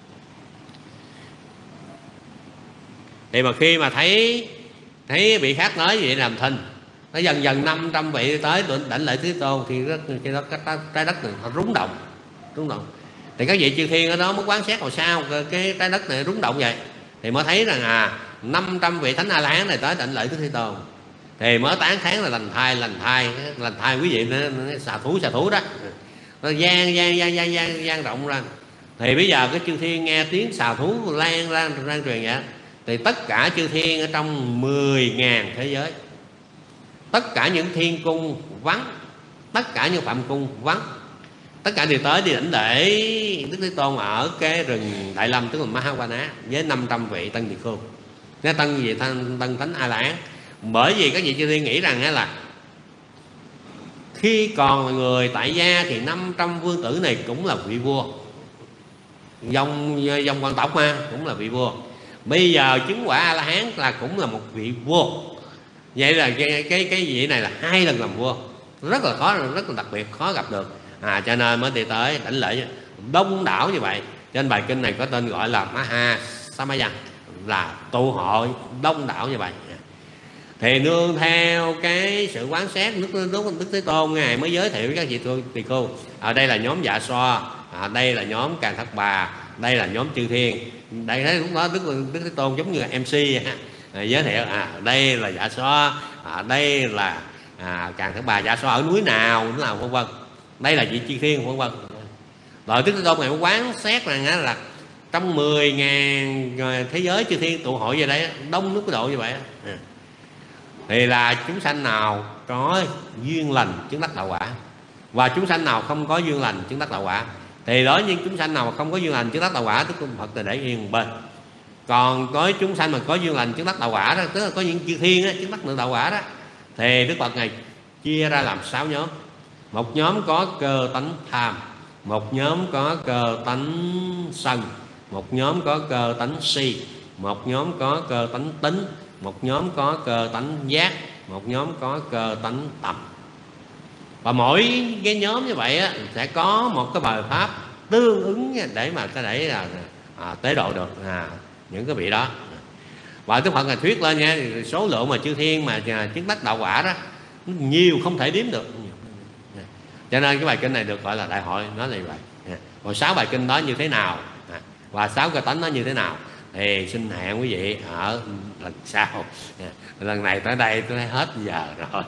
Thì mà khi mà thấy thấy vị khác nói vậy làm thinh, nó dần dần năm trăm vị tới đảnh lễ Thế Tôn thì rất khi đó cái trái đất này nó rúng động, rúng động. Thì các vị chư thiên ở đó mới quán xét làm sao cái trái đất này rúng động vậy, thì mới thấy rằng à năm trăm vị thánh A La Hán này tới đảnh lễ Thế Tôn, thì mới tán thán là lành thai, lành thai, lành thai quý vị, nó, nó xà thú xà thú đó, nó gian gian gian gian gian gian rộng ra. Thì bây giờ cái chư thiên nghe tiếng xà thú lan ra lan truyền vậy, thì tất cả chư thiên ở trong mười ngàn thế giới, tất cả những thiên cung vắng, tất cả những phạm cung vắng, tất cả đều tới đi đảnh lễ Đức Thế Tôn ở cái rừng Đại Lâm, tức là Mahavana, với năm trăm vị tân tỳ khưu, cái tân vị tân tân thánh A La Hán. Bởi vì các vị chư thiên nghĩ rằng là khi còn là người tại gia thì năm trăm vương tử này cũng là vị vua, dòng dòng hoàng tộc mà cũng là vị vua. Bây giờ chứng quả A La Hán là cũng là một vị vua, vậy là cái cái cái vị này là hai lần làm vua, rất là khó, rất là đặc biệt, khó gặp được. À, cho nên mới đi tới đảnh lễ đông đảo như vậy. Trên bài kinh này có tên gọi là Maha Samayan, là tụ hội đông đảo như vậy. Thì nương theo cái sự quán xét Đức, Đức, Đức Thế Tôn ngài mới giới thiệu với các vị tỳ khưu, ở đây là nhóm Dạ So, à, đây là nhóm Càn Thất Bà, đây là nhóm chư thiên. Đây thấy lúc đó Đức, Đức Thế Tôn giống như là em xê à, giới thiệu à đây là Dạ So, à, đây là à, Càn Thất Bà. Dạ So ở núi nào, núi nào vân vân, đây là vị chư thiên vân vân. Rồi Đức Thế Tôn này quán xét rằng là trong mười ngàn thế giới chư thiên tụ hội về đây, đông nước độ như vậy à. Thì là chúng sanh nào có duyên lành chứng đắc đạo quả, và chúng sanh nào không có duyên lành chứng đắc đạo quả. Thì đối với chúng sanh nào mà không có duyên lành chứng đắc đạo quả, Đức Phật là để yên một bên. Còn có chúng sanh mà có duyên lành chứng đắc đạo quả đó, tức là có những chư thiên á, chứng đắc được đạo quả đó, thì Đức Phật này chia ra làm sáu nhóm. Một nhóm có cơ tánh tham, một nhóm có cơ tánh sân, một nhóm có cơ tánh si, một nhóm có cơ tánh tính, một nhóm có cơ tánh giác, một nhóm có cơ tánh tập. Và mỗi cái nhóm như vậy á, sẽ có một cái bài pháp tương ứng để mà cái để là à, tế độ được à, những cái vị đó. Và Đức Phật là thuyết lên nha, số lượng mà chư thiên mà chứng đắc đạo quả đó nhiều không thể đếm được. Cho nên cái bài kinh này được gọi là đại hội, nó là như vậy. Rồi sáu bài kinh đó như thế nào và sáu cái tánh nó như thế nào thì xin hẹn quý vị ở lần sau. Lần này tới đây tôi thấy hết giờ rồi.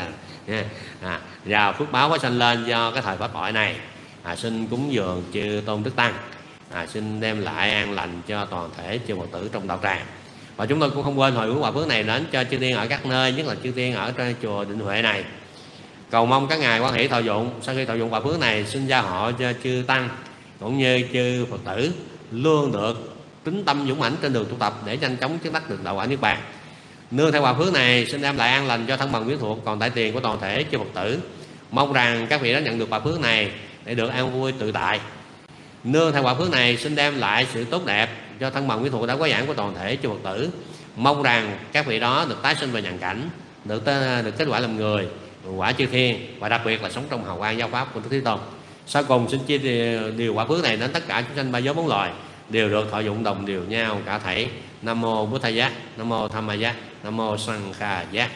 À, giờ phước báo có sanh lên do cái thời pháp hội này, à, xin cúng dường chư Tôn Đức Tăng, à, xin đem lại an lành cho toàn thể chư Phật tử trong đạo tràng. Và chúng tôi cũng không quên hồi hướng quả phước này đến cho chư thiên ở các nơi, nhất là chư thiên ở trên chùa Định Huệ này. Cầu mong các ngài quan hỷ thọ dụng. Sau khi thọ dụng quả phước này, xin gia hộ cho chư tăng cũng như chư Phật tử luôn được tính tâm dũng mãnh trên đường tu tập để nhanh chóng chứng đắc được đạo quả niết bàn. Nương theo quả phước này, xin đem lại an lành cho thân bằng quyến thuộc còn tại tiền của toàn thể chư Phật tử. Mong rằng các vị đã nhận được quả phước này để được an vui tự tại. Nương theo quả phước này, xin đem lại sự tốt đẹp cho thân bằng quyến thuộc đã quá giảng của toàn thể chư Phật tử. Mong rằng các vị đó được tái sinh về nhàn cảnh, được được kết quả làm người, quả chư thiên, và đặc biệt là sống trong hào quang giáo pháp của Đức Thế Tôn. Sau cùng xin chia điều quả phước này đến tất cả chúng sanh ba giới bốn loài, đều được thọ dụng đồng đều nhau cả thảy. Nam mô Bụt Thầy Giác, Nam mô Tham Ma Giác, Nam mô Sanh Kha Giác.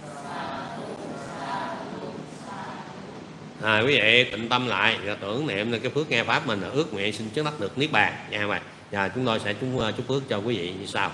À, quý vị tịnh tâm lại và tưởng niệm là cái phước nghe pháp mình là ước nguyện xin chứng đắc được niết bàn nha mày. Và chúng tôi sẽ chúc chúc phước cho quý vị như sau.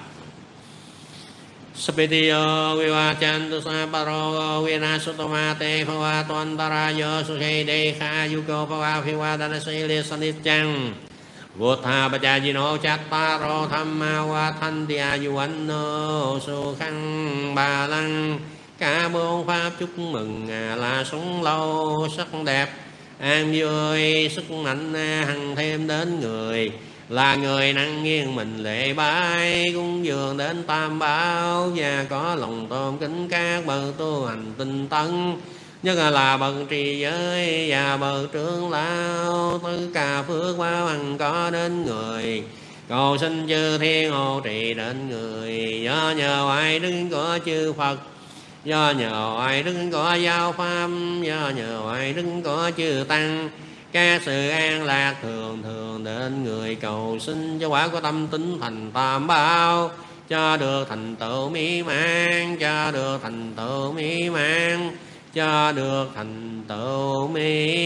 Sapitiyo vivachantu saparo vinasuttomate bhavatantarayo sukhede khayuko bhavavivadanasile sanichang Vutha bajajino chattaro thamma vatanti ayuvanno sukhang balang. Cả bốn pháp chúc mừng là sống lâu sắc đẹp an vui sức mạnh hằng thêm đến người, là người năng nghiêng mình lễ bái cúng dường đến tam bảo và có lòng tôn kính các bậc tu hành tinh tấn, nhất là bậc trì giới và bậc trưởng lão. Tất cả phước báo hằng có đến người, cầu xin chư thiên hộ trì đến người. Do nhờ oai đức của chư Phật, do nhờ oai đức của giáo pháp, do nhờ oai đức của chư tăng, các sự an lạc thường thường đến người. Cầu xin cho quả của tâm tính thành tam bảo, cho được thành tựu mỹ mãn, cho được thành tựu mỹ mãn, cho được thành tựu mỹ